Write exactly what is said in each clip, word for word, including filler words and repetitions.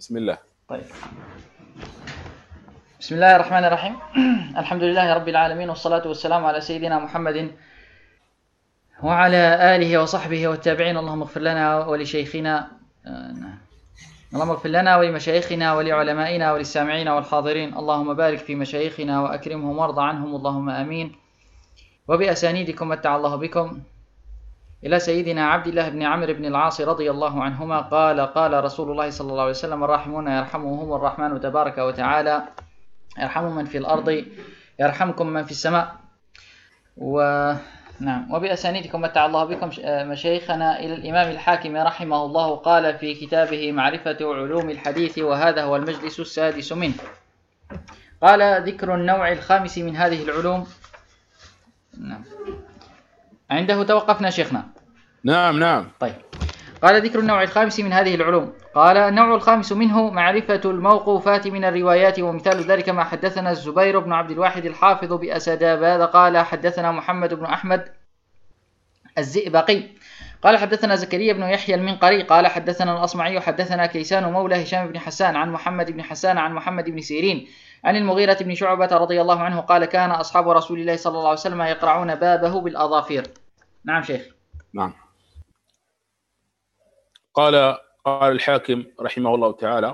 بسم الله. طيب. بسم الله الرحمن الرحيم. الحمد لله رب العالمين، والصلاة والسلام على سيدنا محمد وعلى آله وصحبه والتابعين. اللهم اغفر لنا ولشيخنا اللهم اغفر لنا ولمشايخنا ولعلمائنا وللسامعين والحاضرين. اللهم بارك في مشايخنا وأكرمهم وارض عنهم، اللهم آمين. وبأسانيدكم متع الله بكم إلى سيدنا عبد الله بن عمرو بن العاص رضي الله عنهما قال قال رسول الله صلى الله عليه وسلم: الراحمون يرحمهم الرحمن تبارك وتعالى، يرحم من في الأرض يرحمكم من في السماء. ونعم وبأسانيدكم متع الله بكم مشايخنا إلى الإمام الحاكم رحمه الله قال في كتابه معرفة علوم الحديث، وهذا هو المجلس السادس منه. قال: ذكر النوع الخامس من هذه العلوم. نعم، عنده توقفنا شيخنا. نعم نعم. طيب. قال: ذكر النوع الخامس من هذه العلوم. قال: النوع الخامس منه معرفة الموقوفات من الروايات، ومثال ذلك ما حدثنا الزبير بن عبد الواحد الحافظ بأسداباد قال: حدثنا محمد بن أحمد الزئبقي قال: حدثنا زكريا بن يحيى المنقري قال: حدثنا الأصمعي حدثنا كيسان مولى هشام بن حسان عن محمد بن حسان عن محمد بن سيرين عن المغيرة بن شعبة رضي الله عنه قال: كان أصحاب رسول الله صلى الله عليه وسلم يقرعون بابه بالأظافير. نعم شيخ. نعم. قال قال الحاكم رحمه الله تعالى،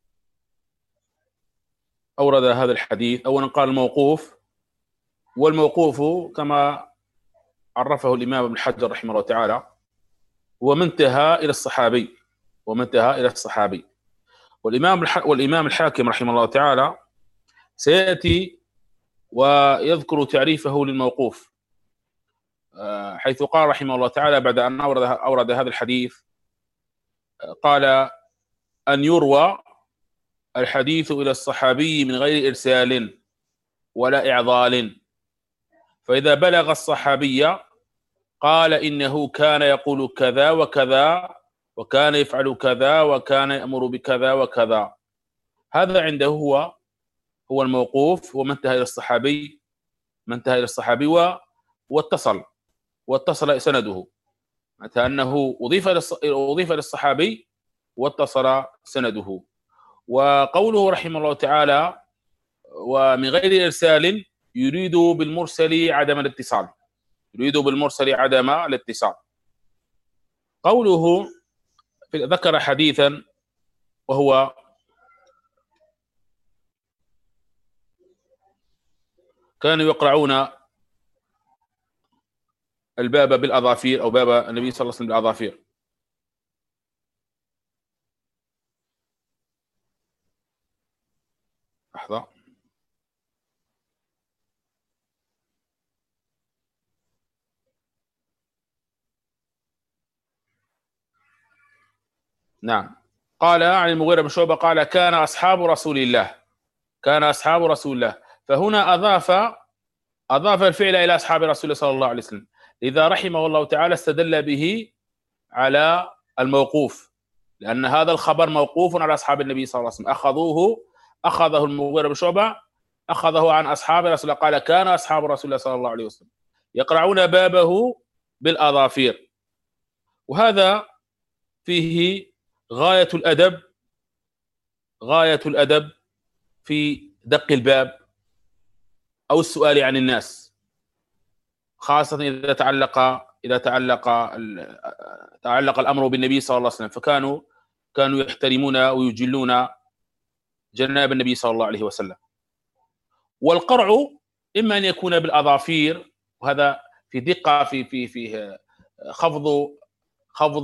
أورد هذا الحديث. أولا قال الموقوف، والموقوف كما عرفه الإمام ابن حجر رحمه الله تعالى هو من انتهى إلى الصحابي، ومن انتهى إلى الصحابي. والإمام والإمام الحاكم رحمه الله تعالى سيأتي ويذكر تعريفه للموقوف، حيث قال رحمه الله تعالى بعد أن أورد, أورد هذا الحديث، قال: أن يروى الحديث إلى الصحابي من غير إرسال ولا إعضال، فإذا بلغ الصحابي قال إنه كان يقول كذا وكذا، وكان يفعل كذا، وكان يأمر بكذا وكذا، هذا عنده هو هو الموقوف، ومن انتهى إلى الصحابي من انتهى إلى الصحابي واتصل واتصل سنده، معناتها أنه أضيف أضيف للصحابي واتصل سنده. وقوله رحمه الله تعالى ومن غير إرسال يريد بالمرسل عدم الاتصال، يريد بالمرسل عدم الاتصال. قوله ذكر حديثا وهو كانوا يقرعون الباب بالأظافير، أو باب النبي صلى الله عليه وسلم بالأظافير. لحظة. نعم. قال عن المغيرة بن شعبة قال: كان أصحاب رسول الله كان أصحاب رسول الله فهنا أضاف أضاف الفعل إلى أصحاب رسول الله صلى الله عليه وسلم، إذا رحمه الله تعالى استدل به على الموقوف، لأن هذا الخبر موقوف على أصحاب النبي صلى الله عليه وسلم، أخذوه أخذه المغيرة بن شعبة أخذه عن أصحاب رسول الله، قال: كان أصحاب رسول الله صلى الله عليه وسلم يقرعون بابه بالأظافير. وهذا فيه غاية الأدب غاية الأدب في دق الباب أو السؤال عن الناس، خاصة إذا تعلق إذا تعلق تعلق الأمر بالنبي صلى الله عليه وسلم، فكانوا كانوا يحترمون ويجلون جناب النبي صلى الله عليه وسلم. والقرع إما أن يكون بالأظافير، وهذا في دقة في في في خفض خفض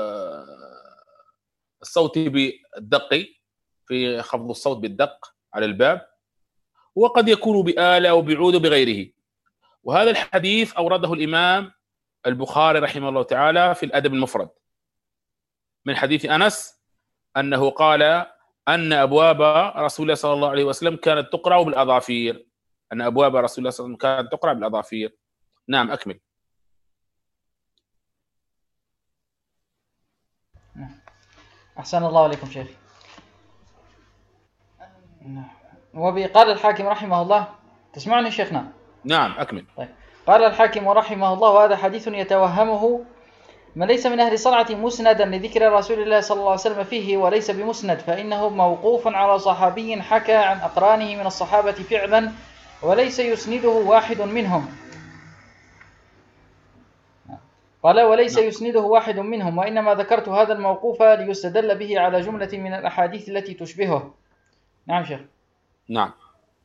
الصوت بالدق، في خفض الصوت بالدق على الباب، وقد يكون بآلة أو بعود بغيره. وهذا الحديث أورده الإمام البخاري رحمه الله تعالى في الأدب المفرد من حديث أنس أنه قال أن أبواب رسول الله صلى الله عليه وسلم كانت تقرأ بالأظافير أن أبواب رسول الله صلى الله عليه وسلم كانت تقرأ بالأظافير. نعم، أكمل. أحسن الله عليكم شيخ. وقال الحاكم رحمه الله، تسمعني شيخنا؟ نعم، أكمل. طيب. قال الحاكم رحمه الله: وهذا حديث يتوهمه من ليس من أهل الصنعة مسندا لذكر رسول الله صلى الله عليه وسلم فيه وليس بمسند فإنه موقوف على صحابي حكى عن أقرانه من الصحابة فعلا وليس يسنده واحد منهم. قال وليس يسنده واحد منهم وإنما ذكرت هذا الموقوف ليستدل به على جملة من الأحاديث التي تشبهه. نعم شيخ. نعم.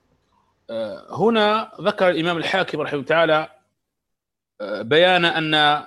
هنا ذكر الإمام الحاكم رحمه الله تعالى بيان أن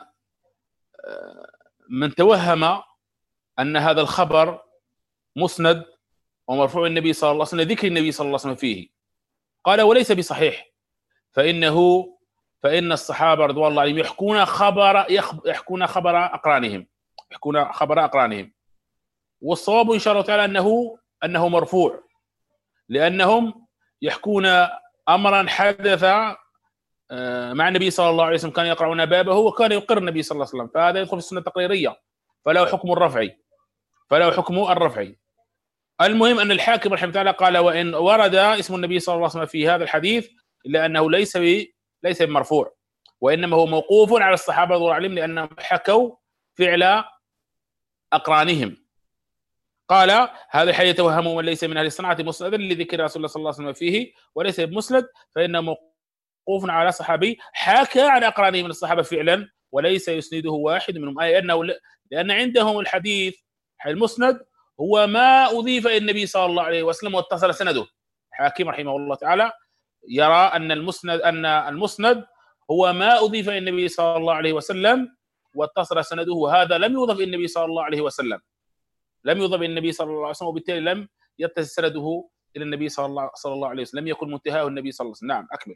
من توهم أن هذا الخبر مسند ومرفوع النبي صلى الله عليه وسلم ذكر النبي صلى الله عليه وسلم فيه قال وليس بصحيح فإنه فإن الصحابة رضوان الله عليهم يحكون خبر يحكون خبر أقرانهم يحكون خبر أقرانهم والصواب إن شاء الله تعالى أنه أنه مرفوع لأنهم يحكون أمرا حدث مع النبي صلى الله عليه وسلم كان يقرؤون بابه وكان يقر النبي صلى الله عليه وسلم فهذا يدخل في السنة التقريرية فله حكم الرفعي فله حكم الرفعي. المهم أن الحاكم رحمه الله تعالى قال وإن ورد اسم النبي صلى الله عليه وسلم في هذا الحديث إلا أنه ليس ليس بمرفوع وإنما هو موقوف على الصحابة رضي الله عنهم لأنهم حكوا فعل أقرانهم. قال هذا الحديث يتوهم من ليس من أهل الصنعة مسندا لذكر رسول الله صلى الله عليه وسلم فيه وليس بمسند فإنه موقوف على صحابي حكى عن أقرانه من الصحابة فعلا وليس يسنده واحد منهم أي أنه لأن عندهم الحديث المسند هو ما أضيف إلى النبي صلى الله عليه وسلم واتصل سنده. حاكم رحمه الله تعالى يرى أن المسند أن المسند هو ما أضيف إلى النبي صلى الله عليه وسلم واتصل سنده وهذا لم يضف إلى النبي صلى الله عليه وسلم لم يضف إلى النبي صلى الله عليه وسلم وبالتالي لم يتصل سنده إلى النبي صلى الله صلى الله عليه وسلم لم يكن منتهاه النبي صلى الله عليه وسلم. نعم أكمل.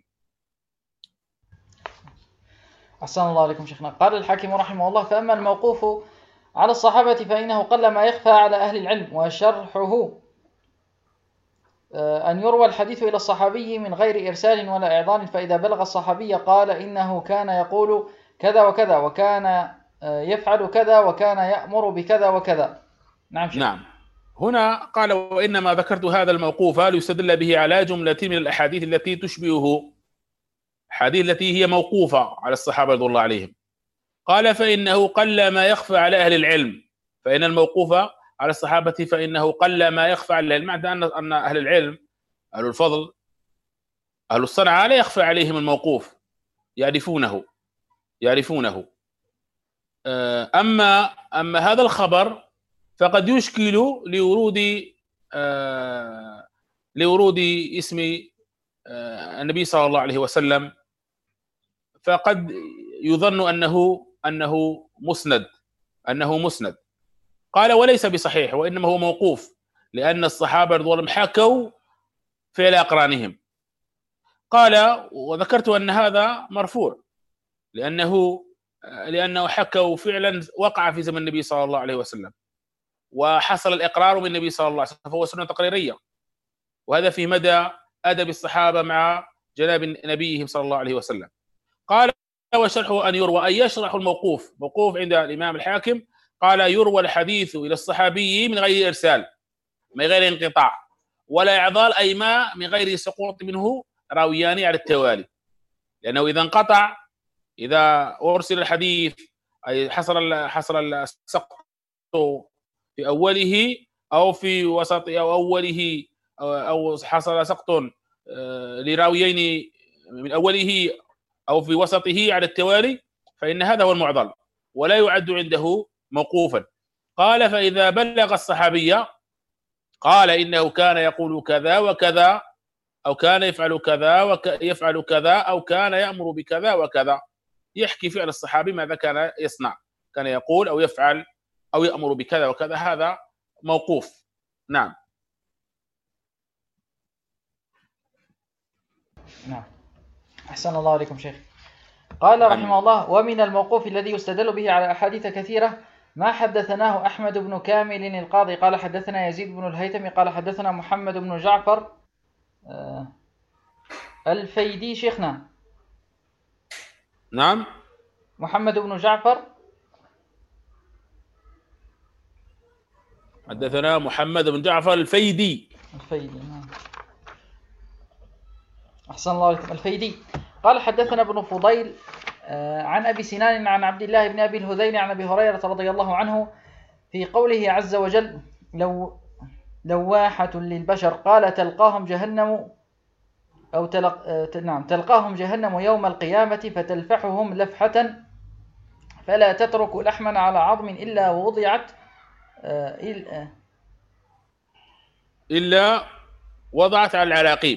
أحسن الله عليكم شيخنا. قال الحاكم رحمه الله فأما الموقوف على الصحابة فإنه قل ما يخفى على أهل العلم وشرحه أن يروى الحديث إلى الصحابي من غير إرسال ولا إعضال فإذا بلغ الصحابي قال إنه كان يقول كذا وكذا وكان يفعل كذا وكان يأمر بكذا وكذا. نعم شيخ. نعم. هنا قال وإنما ذكرت هذا الموقوف ليستدل به على جملة من الأحاديث التي تشبهه حديث التي هي موقوفة على الصحابة رضي الله عليهم. قال فإنه قل ما يخفى على أهل العلم فإن الموقوف على الصحابة فإنه قل ما يخفى على العلم معنى أن أن أهل العلم أهل الفضل أهل الصنعة لا يخفى عليهم الموقوف يعرفونه يعرفونه أما أما هذا الخبر فقد يشكل لورود لورود اسم النبي صلى الله عليه وسلم فقد يظن أنه أنه مسند أنه مسند. قال وليس بصحيح وإنما هو موقوف لأن الصحابة رضي الله عنهم حكوا فعل أقرانهم. قال وذكرت أن هذا مرفوع لأنه لأنه حكوا فعلا وقع في زمن النبي صلى الله عليه وسلم وحصل الإقرار من النبي صلى الله عليه وسلم فهو سنة تقريرية وهذا في مدى أدب الصحابة مع جناب نبيهم صلى الله عليه وسلم. قال وشرحه أن يروى أي يشرح الموقوف موقوف عند الإمام الحاكم قال يروى الحديث إلى الصحابي من غير إرسال من غير انقطاع ولا إعضال أي ما من غير سقوط منه راويان على التوالي لأنه إذا انقطع إذا أرسل الحديث أي حصل حصل السقط في أوله أو في وسط أو أوله أو حصل سقط لراويين من أوله أو في وسطه على التوالي فإن هذا هو المعضل ولا يعد عنده موقوفا. قال فإذا بلغ الصحابية قال إنه كان يقول كذا وكذا أو كان يفعل كذا ويفعل كذا أو كان يأمر بكذا وكذا يحكي فعل الصحابي ماذا كان يصنع كان يقول أو يفعل أو يأمر بكذا وكذا هذا موقوف. نعم. نعم. أحسن الله عليكم شيخ. قال رحمه الله ومن الموقوف الذي يستدل به على أحاديث كثيرة ما حدثناه أحمد بن كامل القاضي قال حدثنا يزيد بن الهيثم قال حدثنا محمد بن جعفر آه الفيدي شيخنا. نعم. محمد بن جعفر حدثنا محمد بن جعفر الفيدي الفيدي نعم. أحسن الله عليكم. الفيدي قال حدثنا ابن فضيل عن أبي سنان عن عبد الله بن أبي الهذيل عن أبي هريرة رضي الله عنه في قوله عز وجل لو لواحة للبشر قال تلقاهم جهنم أو تلق... نعم تلقاهم جهنم يوم القيامة فتلفحهم لفحة فلا تترك لحما على عظم إلا وضعت إلا وضعت على العراقيب.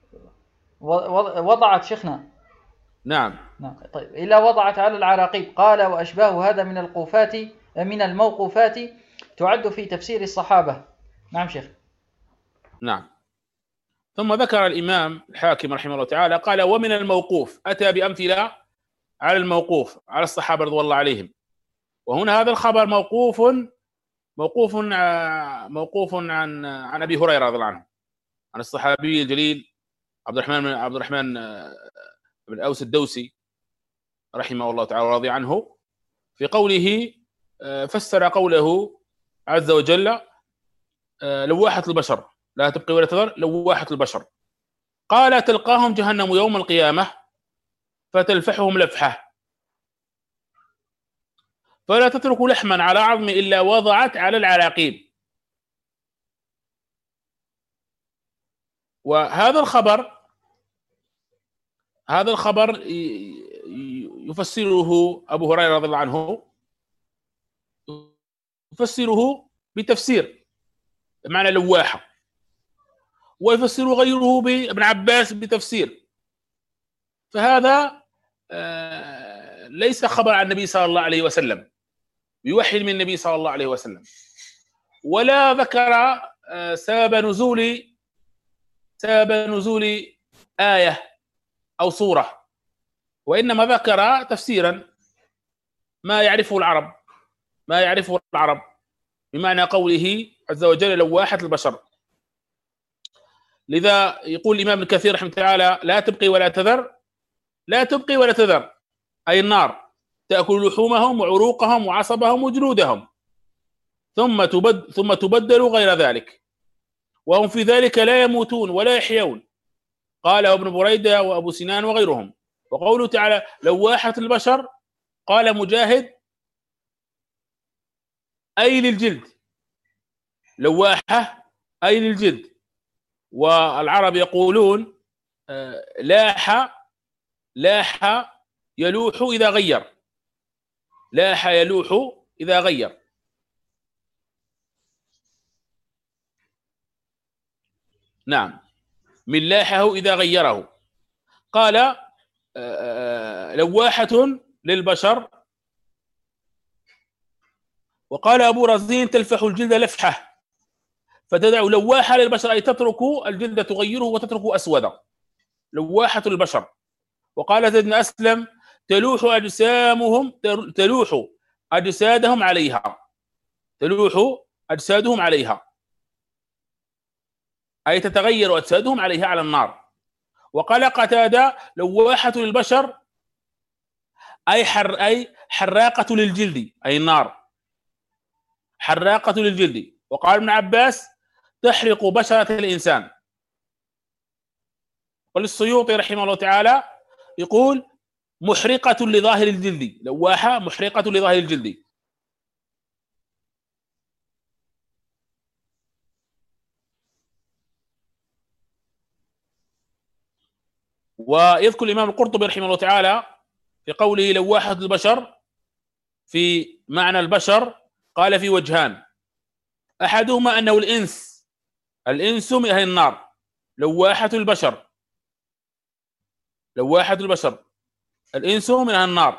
وضعت شيخنا. نعم. نعم. طيب إلا وضعت على العراقيب. قال وأشباه هذا من القوفات من الموقوفات تعد في تفسير الصحابة. نعم شيخ. نعم. ثم ذكر الإمام الحاكم رحمه الله تعالى قال ومن الموقوف، أتى بأمثلة على الموقوف على الصحابة رضي الله عليهم. وهنا هذا الخبر موقوف موقوف موقوف عن عن أبي هريرة رضي الله عنه، عن الصحابي الجليل عبد الرحمن عبد الرحمن بن أوس الدوسي رحمه الله تعالى ورضي عنه، في قوله فسر قوله عز وجل لواحة البشر لا تبقي ولا تذر، لواحة البشر قال تلقاهم جهنم يوم القيامة فتلفحهم لفحة فلا تترك لحما على عظم إلا وضعت على العراقيب. وهذا الخبر هذا الخبر يفسره أبو هريرة رضي الله عنه، يفسره بتفسير معنى لواحة، ويفسر غيره بابن عباس بتفسير. فهذا ليس خبر عن النبي صلى الله عليه وسلم بوحي من النبي صلى الله عليه وسلم، ولا ذكر سبب نزول سبب نزول آية أو سورة، وإنما ذكر تفسيرا ما يعرفه العرب ما يعرفه العرب بمعنى قوله عز وجل لواحة البشر. لذا يقول الإمام ابن كثير رحمه الله تعالى لا تبقي ولا تذر، لا تبقي ولا تذر أي النار تأكل لحومهم وعروقهم وعصبهم وجلودهم ثم تبد ثم تبدل غير ذلك وهم في ذلك لا يموتون ولا يحيون. قال ابن بريدة وأبو سنان وغيرهم. وقوله تعالى لواحة البشر قال مجاهد أي للجلد، لواحة أي للجلد. والعرب يقولون لاح لاح يلوح إذا غير، لاح يلوح إذا غير. نعم من لاحه إذا غيره. قال لواحة للبشر. وقال أبو رزين تلفح الجلد لفحة فتدع لواحة للبشر أي تترك الجلد تغيره وتترك أسودا، لواحة البشر. وقال زيد بن أسلم تلوح أجسامهم تلوح أجسادهم عليها، تلوح أجسادهم عليها أي تتغير أجسادهم عليها على النار. وقال قتادة لواحة للبشر أي حر أي حراقة للجلد أي النار، حراقة للجلد. وقال ابن عباس تحرق بشرة الإنسان. والسيوطي رحمه الله تعالى يقول محرقة لظاهر الجلد، لواحة محرقة لظاهر الجلد. ويذكر الإمام القرطبي رحمه الله تعالى في قوله لواحة البشر في معنى البشر قال في وجهان، أحدهما أنه الإنس، الإنس من أهل النار، لواحة البشر، لواحة البشر الإنس من أهل النار،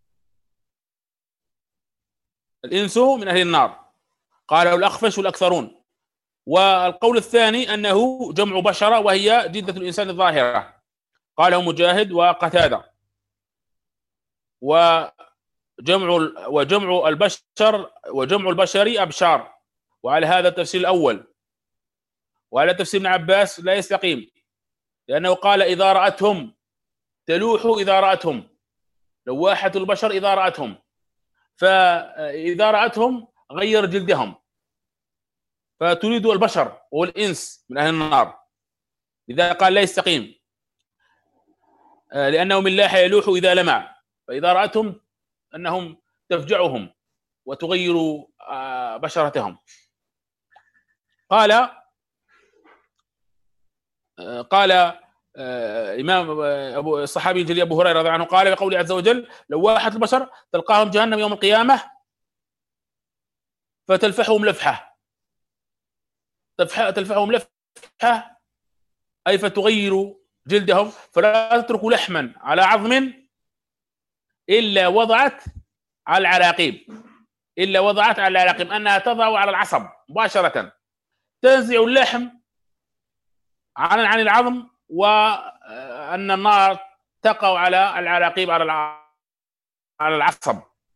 الإنس من أهل النار قاله الأخفش والأكثرون. والقول الثاني أنه جمع بشرة وهي جلدة الإنسان الظاهرة قاله مجاهد وقتادة. وجمع وجمع البشر وجمع البشر أبشار، وعلى هذا التفسير الأول. وعلى تفسير ابن عباس لا يستقيم، لأنه قال إذا رأتهم تلوح إذا رأتهم، لواحة البشر إذا رأتهم، فإذا رأتهم غير جلدهم، فتريد البشر والإنس من أهل النار. لذا قال لا يستقيم، لأنه من لاح يلوح إذا لمع، فإذا رأتهم أنهم تفجعهم وتغير بشرتهم. قال قال إمام أبو الصحابي الجليل أبو هريرة رضي الله عنه قال بقوله عز وجل: لواحة البشر تلقاهم جهنم يوم القيامة فتلفحهم لفحة، تلفحهم لفحة أي فتغير جلدهم، فلا تترك لحما على عظم إلا وضعت على العراقيب إلا وضعت على العراقيب أنها تضع على العصب مباشرة، تنزع اللحم عن عن العظم، وأن النار تقع على العراقيب على على العصب.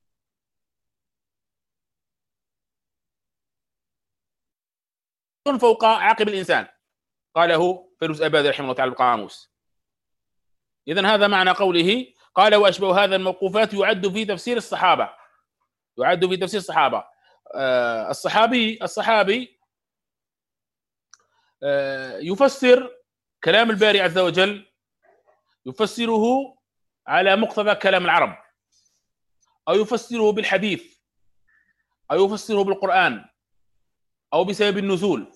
فوق عاقب الإنسان، قاله فيروز أبادي رحمه الله تعالى القاموس. إذن هذا معنى قوله قال: وأشبه هذا الموقوفات يعد في تفسير الصحابة يعد في تفسير الصحابة آه الصحابي الصحابي آه يفسر كلام الباري عز وجل، يفسره على مقتضى كلام العرب، أو يفسره بالحديث، أو يفسره بالقرآن، أو بسبب النزول.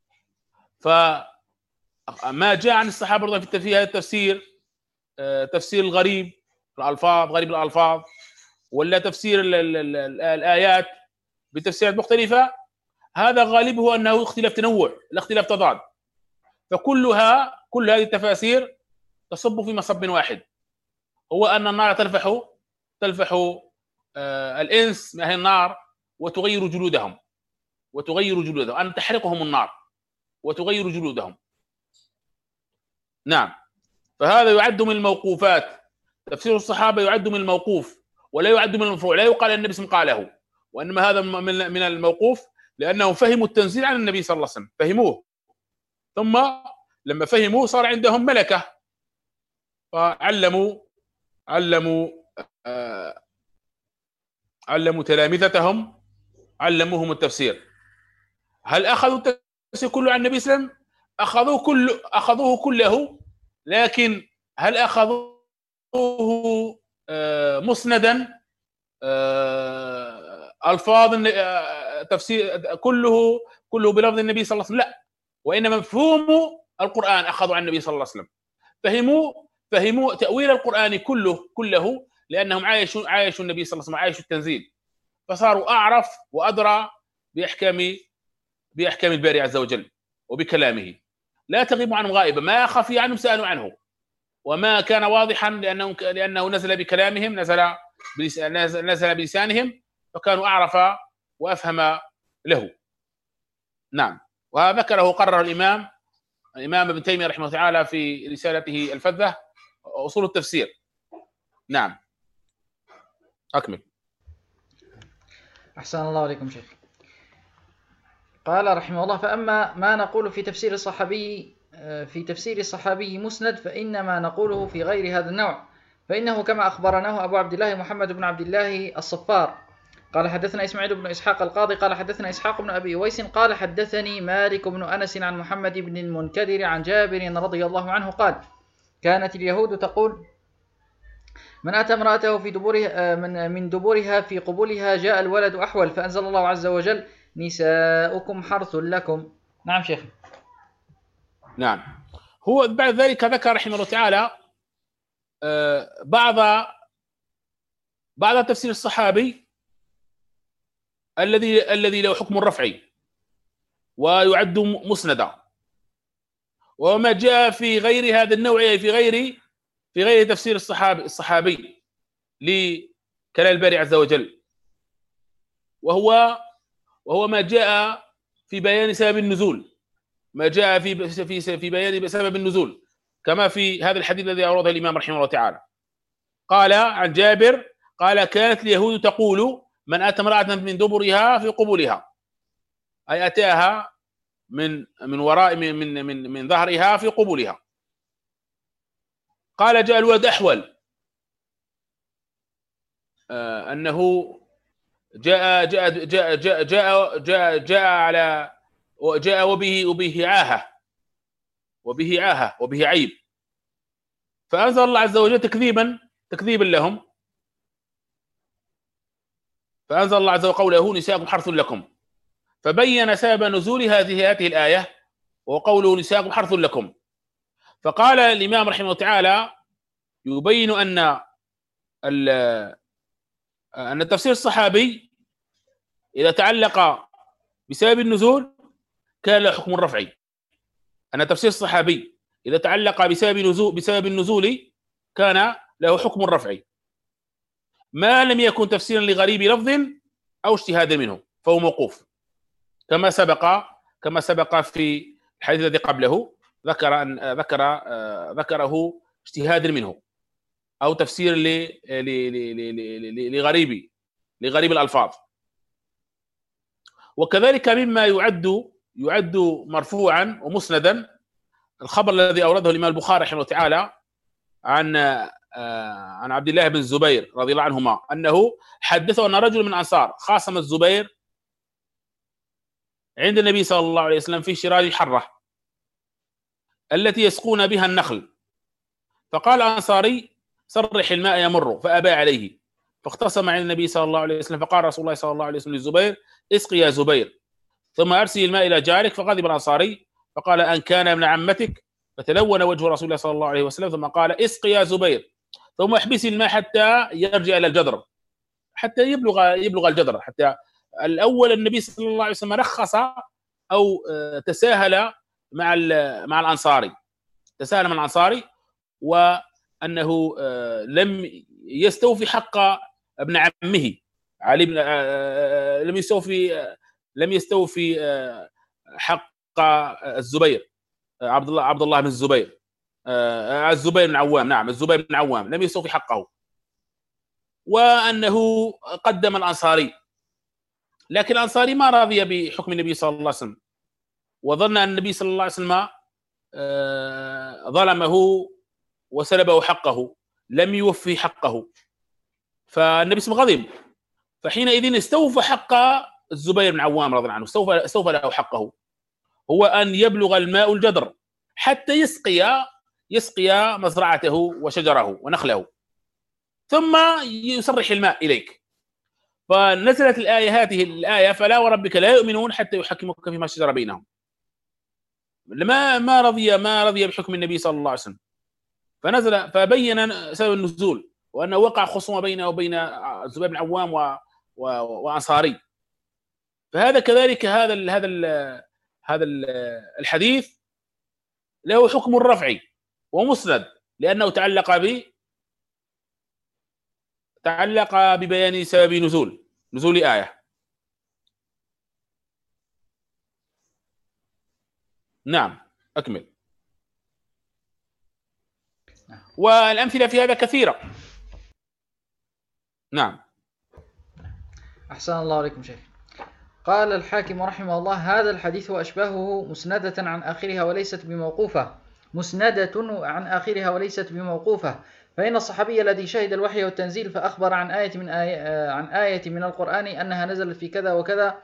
فما جاء عن الصحابة رضي الله عنهم في هذا التفسير تفسير الغريب الألفاظ غريب الألفاظ، ولا تفسير ال ال ال الآيات بتفسيرات مختلفة، هذا غالبه أنه اختلاف تنوع لا اختلاف تضاد. فكلها كل هذه التفاسير تصب في مصب واحد، هو أن النار تلفح تلفح آه الإنس من أهل النار وتغير جلودهم وتغير جلودهم أن تحرقهم النار وتغير جلودهم. نعم، فهذا يعد من الموقوفات. تفسير الصحابة يعد من الموقوف ولا يعد من المرفوع، لا يقال النبي صلى الله عليه وسلم قاله، وإنما هذا من الموقوف لأنهم فهموا التنزيل عن النبي صلى الله عليه وسلم، فهموه، ثم لما فهموه صار عندهم ملكة فعلموا علموا آه علموا تلامذتهم علموهم التفسير. هل أخذوا التفسير كله عن النبي صلى الله عليه وسلم؟ أخذوه كله أخذوه كله لكن هل أخذوه آه مسندا آه ألفاظ آه تفسير كله كله بلفظ النبي صلى الله عليه وسلم؟ لا، وإنما مفهوم القرآن أخذوا عن النبي صلى الله عليه وسلم، فهموا فهموا تأويل القرآن كله كله لأنهم عايشوا عايشوا النبي صلى الله عليه وسلم، عايشوا التنزيل، فصاروا أعرف وأدرى بأحكام بأحكام الباري عز وجل وبكلامه، لا تغيب عنهم غائبا، ما خفي عنهم سألوا عنه، وما كان واضحا لأنه لأنه نزل بكلامهم نزل نزل بلسانهم، فكانوا أعرف وأفهم له. نعم، وهذا ذكره قرر الإمام الإمام ابن تيمية رحمه الله تعالى في رسالته الفذة أصول التفسير. نعم، أكمل. أحسن الله عليكم شيخ. قال رحمه الله: فأما ما نقول في تفسير الصحابي في تفسير الصحابي مسند فإنما نقوله في غير هذا النوع، فإنه كما أخبرناه أبو عبد الله محمد بن عبد الله الصفار قال حدثنا إسماعيل بن إسحاق القاضي قال حدثنا إسحاق بن أبي أويس قال حدثني مالك بن أنس عن محمد بن المنكدر عن جابر رضي الله عنه قال: كانت اليهود تقول: من أتى امرأته في دبورها من من دبورها في قبولها جاء الولد أحول، فأنزل الله عز وجل: نساؤكم حرث لكم. نعم شيخ. نعم، هو بعد ذلك ذكر رحمه الله تعالى بعض بعض تفسير الصحابي الذي الذي له حكم الرفع ويعد مسندا، وما جاء في غير هذا النوع في غير في غير تفسير الصحابي الصحابي لكلام الباري عز وجل، وهو وهو ما جاء في بيان سبب النزول، ما جاء في في في بيان سبب النزول، كما في هذا الحديث الذي أورده الإمام رحمه الله تعالى. قال عن جابر قال: كانت اليهود تقول: من أتى امرأة من دبرها في قبولها، أي أتاها من من وراء من من من, من ظهرها في قبولها. قال: جاء الولد أحول، آه أنه جاء جاء جاء جاء جاء جاء, جاء على جاء وبه وبه عاهة وبه عاهة وبه عيب، فأنزل الله عز وجل تكذيبا تكذيبا لهم فأنزل الله عز وجل قوله نساءكم حرث لكم، فبين سبب نزول هذه هذه الآية وقوله نساءكم حرث لكم. فقال الإمام رحمه الله تعالى يبين أن أن التفسير الصحابي إذا تعلق بسبب النزول كان له حكم رفعي. أن التفسير الصحابي إذا تعلق بسبب نزول بسبب النزول كان له حكم رفعي، ما لم يكن تفسيرا لغريب لفظ أو اجتهادا منه فهو موقوف، كما سبق كما سبق في الحديث الذي قبله ذكر أن ذكر آه ذكره اجتهادا منه أو تفسير لغريب لغريب الألفاظ. وكذلك مما يعد يعد مرفوعا ومسندا الخبر الذي أورده الإمام البخاري رحمه الله تعالى عن عن عبد الله بن الزبير رضي الله عنهما أنه حدثه أن رجل من الأنصار خاصم الزبير عند النبي صلى الله عليه وسلم في شراج حرة التي يسقون بها النخل، فقال الأنصاري صرح الماء يمر، فأبى عليه، فاختصم عند النبي صلى الله عليه وسلم، فقال رسول الله صلى الله عليه وسلم للزبير اسقي يا زبير ثم أرسل الماء إلى جارك، فغضب الأنصاري فقال أن كان ابن عمتك، فتلون وجه رسول الله صلى الله عليه وسلم ثم قال اسقي يا زبير ثم احبسي الماء حتى يرجع إلى الجدر، حتى يبلغ يبلغ الجدر. حتى الأول النبي صلى الله عليه وسلم رخص أو تساهل مع مع الأنصاري تساهل مع الأنصاري وأنه لم يستوفي حق ابن عمه علي بن لم يستوفي لم يستوفي حق الزبير عبد الله عبد الله بن الزبير الزبير بن عوام نعم الزبير بن عوام لم يستوفي حقه، وأنه قدم الأنصاري، لكن الأنصاري ما رضي بحكم النبي صلى الله عليه وسلم وظن أن النبي صلى الله عليه وسلم ظلمه وسلبه حقه، لم يوفي حقه، فالنبي صلى الله عليه وسلم غضب، فحينئذ استوفى حق الزبير بن عوام رضي الله عنه، استوفى استوفى له حقه، هو أن يبلغ الماء الجدر حتى يسقي يسقي مزرعته وشجره ونخله ثم يصرح الماء إليك. فنزلت الآية هذه الآية فلا وربك لا يؤمنون حتى يحكموك فيما شجر بينهم، لما ما رضي ما رضي بحكم النبي صلى الله عليه وسلم، فنزل فبين سبب النزول وأنه وقع خصومة بينه وبين الزبير بن عوام و... و... وأنصاري. فهذا كذلك هذا ال... هذا ال... هذا الحديث له حكم رفعي ومسند لأنه تعلق ب تعلق ببيان سبب نزول نزول آية. نعم أكمل. والأمثلة في هذا كثيرة. نعم. أحسن الله عليكم شيخ. قال الحاكم رحمه الله هذا الحديث وأشباهه مسندة عن آخرها وليست بموقوفة مسندة عن آخرها وليست بموقوفة فإن الصحابي الذي شهد الوحي والتنزيل فأخبر عن آية من آية عن آية من القرآن أنها نزلت في كذا وكذا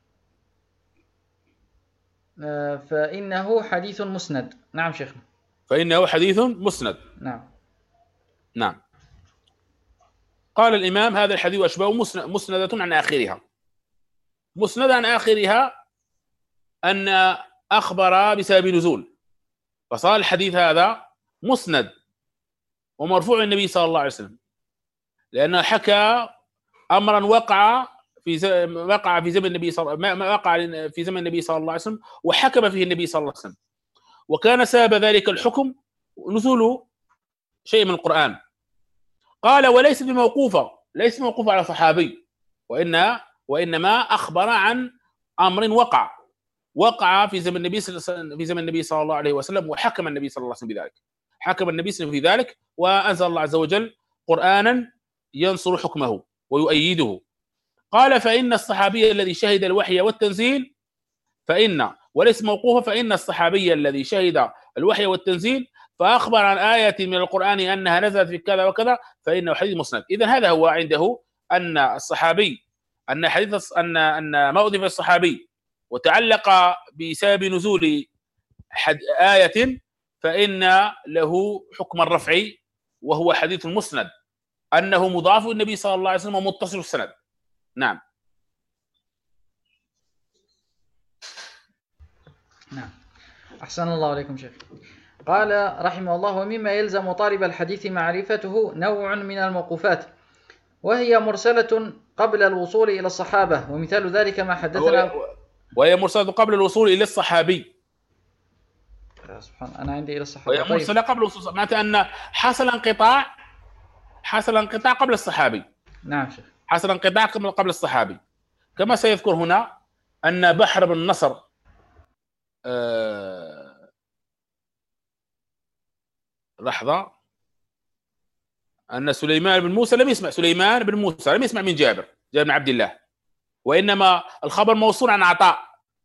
فإنه حديث مسند. نعم شيخنا. فإنه حديث مسند. نعم. نعم. قال الإمام هذا الحديث وأشباهه مسندة عن آخرها. مسند عن آخرها أن أخبر بسبب نزول، فصار الحديث هذا مسند ومرفوع النبي صلى الله عليه وسلم، لأنه حكى أمرا وقع في وقع في زمن النبي صلى ما وقع في زمن النبي صلى الله عليه وسلم وحكم فيه النبي صلى الله عليه وسلم، وكان سبب ذلك الحكم نزول شيء من القرآن. قال وليس بموقوفة، ليس موقوفة على صحابي، وإن وإنما أخبر عن أمر وقع وقع في زمن النبي في زمن النبي صلى الله عليه وسلم وحكم النبي صلى الله عليه وسلم بذلك، حكم النبي صلى الله عليه وسلم في ذلك وأنزل الله عز وجل قرآنا ينصر حكمه ويؤيده. قال فإن الصحابي الذي شهد الوحي والتنزيل فإن وليس موقوفا فإن الصحابي الذي شهد الوحي والتنزيل فأخبر عن آية من القرآن أنها نزلت في كذا وكذا فإنه حديث مسند. إذن هذا هو عنده أن الصحابي أن حديث أن أن ما أضيف الصحابي وتعلق بسبب نزول آية فإن له حكم الرفع وهو حديث مسند، أنه مضاف النبي صلى الله عليه وسلم ومتصل السند. نعم. نعم. أحسن الله عليكم شيخ. قال رحمه الله: ومما يلزم طالب الحديث معرفته نوع من الموقوفات وهي مرسلة قبل الوصول إلى الصحابة، ومثال ذلك ما حدثنا. وهي مرسلة قبل الوصول إلى الصحابي. سبحان، أنا عندي إلى الصحابة. وهي مرسلة قبل الوصول، معناته أن حصل انقطاع حصل انقطاع قبل الصحابي. نعم شيخ. حصل انقطاع قبل الصحابي، كما سيذكر هنا أن بحر بن نصر أه... لحظة، أن سليمان بن موسى لم يسمع سليمان بن موسى لم يسمع من جابر جابر بن عبد الله، وإنما الخبر موصول عن عطاء،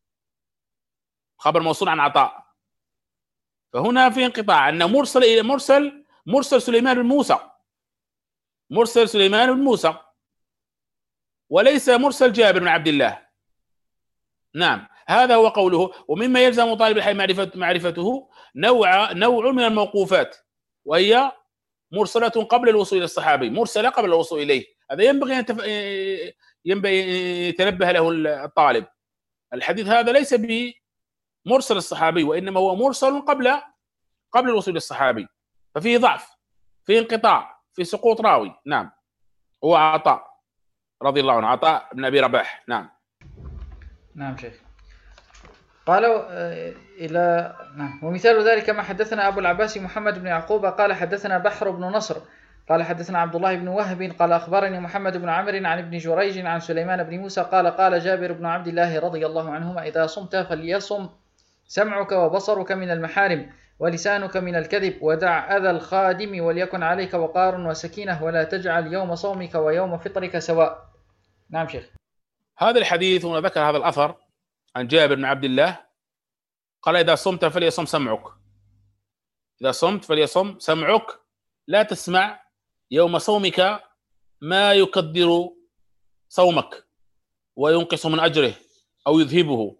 خبر موصول عن عطاء. فهنا في انقطاع، أن مرسل إلى مرسل مرسل سليمان بن موسى، مرسل سليمان بن موسى وليس مرسل جابر بن عبد الله. نعم، هذا هو قوله: ومما يلزم طالب الحديث معرفة معرفته نوع نوع من الموقوفات وهي مرسلة قبل الوصول إلى الصحابي، مرسلة قبل الوصول إليه. هذا ينبغي أن تف... ينبغي يتنبه له الطالب. الحديث هذا ليس بمرسل الصحابي، وإنما هو مرسل قبل قبل الوصول إلى الصحابي، ففيه ضعف، فيه انقطاع، فيه سقوط راوي. نعم، هو عطاء رضي الله عنه، عطاء بن أبي رباح. نعم. نعم شيخ. قالوا إلى نعم. ومثال ذلك ما حدثنا أبو العباس محمد بن يعقوب قال حدثنا بحر بن نصر قال حدثنا عبد الله بن وهب قال أخبرني محمد بن عمرو عن ابن جريج عن سليمان بن موسى قال قال جابر بن عبد الله رضي الله عنهما: إذا صمت فليصم سمعك وبصرك من المحارم ولسانك من الكذب، ودع أذى الخادم وليكن عليك وقار وسكينة، ولا تجعل يوم صومك ويوم فطرك سواء. نعم شيخ. هذا الحديث هنا ذكر هذا الأثر عن جابر بن عبد الله، قال: إذا صمت فليصم سمعك، إذا صمت فليصم سمعك، لا تسمع يوم صومك ما يكدر صومك وينقص من أجره أو يذهبه،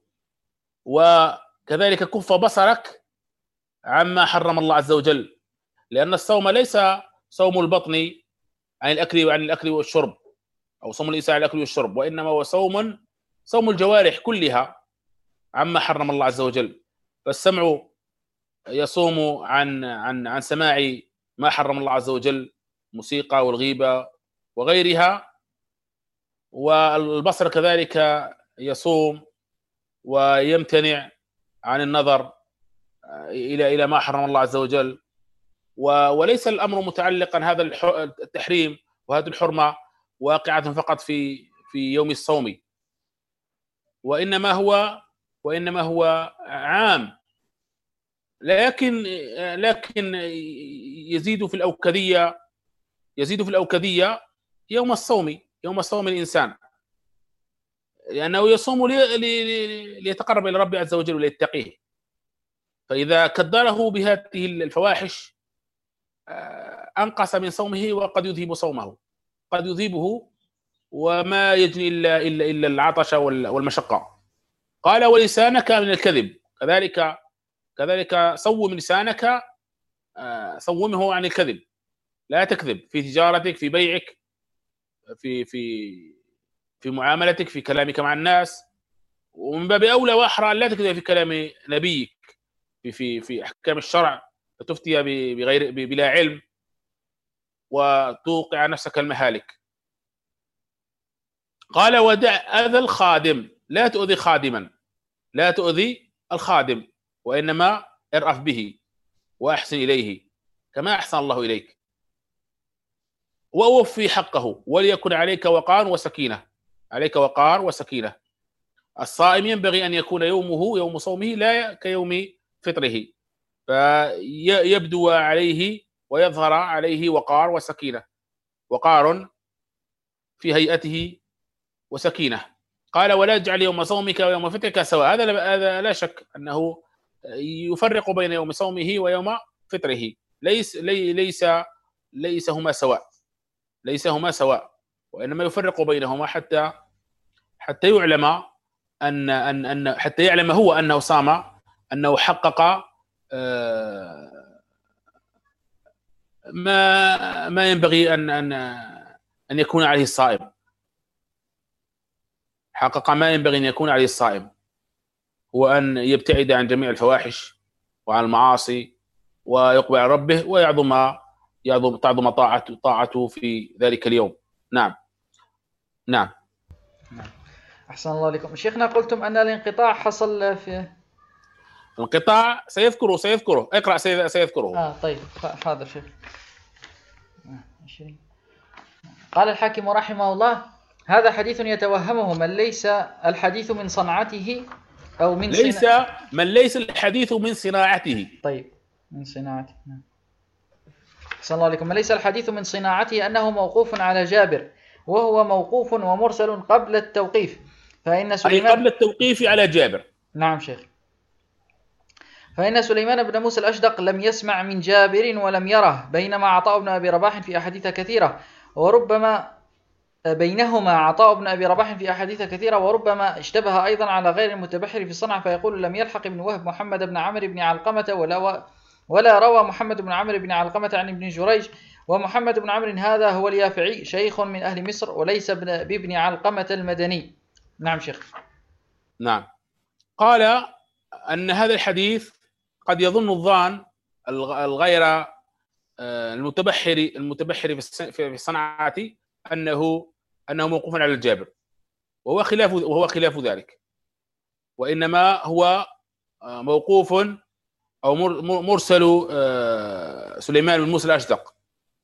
وكذلك كف بصرك عما حرم الله عز وجل، لأن الصوم ليس صوم البطن عن الأكل وعن الأكل والشرب، أو صوم الإنسان عن الأكل والشرب، وإنما هو صوم صوم الجوارح كلها عما حرم الله عز وجل. فالسمع يصوم عن عن عن سماع ما حرم الله عز وجل، موسيقى والغيبة وغيرها، والبصر كذلك يصوم ويمتنع عن النظر إلى إلى ما حرم الله عز وجل. وليس الأمر متعلقا، هذا التحريم وهذه الحرمة واقعة فقط في في يوم الصوم، وإنما هو وإنما هو عام، لكن لكن يزيد في الأوكدية يزيد في الأوكدية يوم الصوم، يوم الصوم الإنسان، لأنه يصوم ليتقرب إلى ربه عز وجل وليتقيه. فإذا كدره بهذه الفواحش أنقص من صومه، وقد يذهب صومه، قد يذهبه، وما يجني إلا إلا إلا العطش والمشقة. قال: ولسانك من الكذب، كذلك كذلك صوم لسانك، صومه عن الكذب، لا تكذب في تجارتك، في بيعك، في في في معاملتك، في كلامك مع الناس، ومن باب أولى وأحرى لا تكذب في كلام نبيك، في في في أحكام الشرع، فتفتي بغير بلا علم وتوقع نفسك المهالك. قال: ودع أذى الخادم، لا تؤذي خادما، لا تؤذي الخادم، وإنما ارأف به وأحسن إليه كما أحسن الله إليك، ووفي حقه، وليكن عليك وقار وسكينة، عليك وقار وسكينة. الصائم ينبغي أن يكون يومه يوم صومه لا كيوم فطره، فيبدو عليه ويظهر عليه وقار وسكينة، وقار في هيئته وسكينة. قال: ولا تجعل يوم صومك ويوم فطرك سواء. هذا لا شك أنه يفرق بين يوم صومه ويوم فطره، ليس ليس ليس هما سواء، ليس هما سواء، وإنما يفرق بينهما حتى حتى يعلم أن أن أن حتى يعلم هو أنه صام، أنه حقق ما ما ينبغي أن أن أن يكون عليه الصائم. حقق ما ينبغي أن يكون عليه الصائم، هو أن يبتعد عن جميع الفواحش وعن المعاصي ويقبل على ربه ويعظم يعظم تعظم طاعته طاعته في ذلك اليوم. نعم نعم. أحسن الله عليكم. شيخنا قلتم أن الانقطاع حصل في الانقطاع سيذكره سيذكره اقرأ سيذكره. آه طيب حاضر شيخ. قال الحاكم رحمه الله: هذا حديث يتوهمه من ليس الحديث من صنعته أو من ليس صنا... من ليس الحديث من صناعته. طيب من صناعته. أحسن الله عليكم. من ليس الحديث من صناعته أنه موقوف على جابر، وهو موقوف ومرسل قبل التوقيف، فإن سليمان أي قبل التوقيف على جابر. نعم شيخ. فإن سليمان بن موسى الأشدق لم يسمع من جابر ولم يره، بينما عطاء بن أبي رباح في أحاديث كثيرة، وربما بينهما عطاء بن أبي رباح في أحاديث كثيرة وربما اشتبه أيضا على غير المتبحر في الصنعة، فيقول: لم يلحق ابن وهب محمد بن عمرو بن علقمة ولا و... ولا روى محمد بن عمرو بن علقمة عن ابن جريج، ومحمد بن عمرو هذا هو اليافعي شيخ من أهل مصر وليس بابن علقمة المدني. نعم شيخ. نعم. قال أن هذا الحديث قد يظن الظان الغير المتبحر المتبحر في الصنعة أنه أنه موقوف على الجابر، وهو خلاف وهو خلاف ذلك، وإنما هو موقوف أو مرسل سليمان بن موسى الأشدق،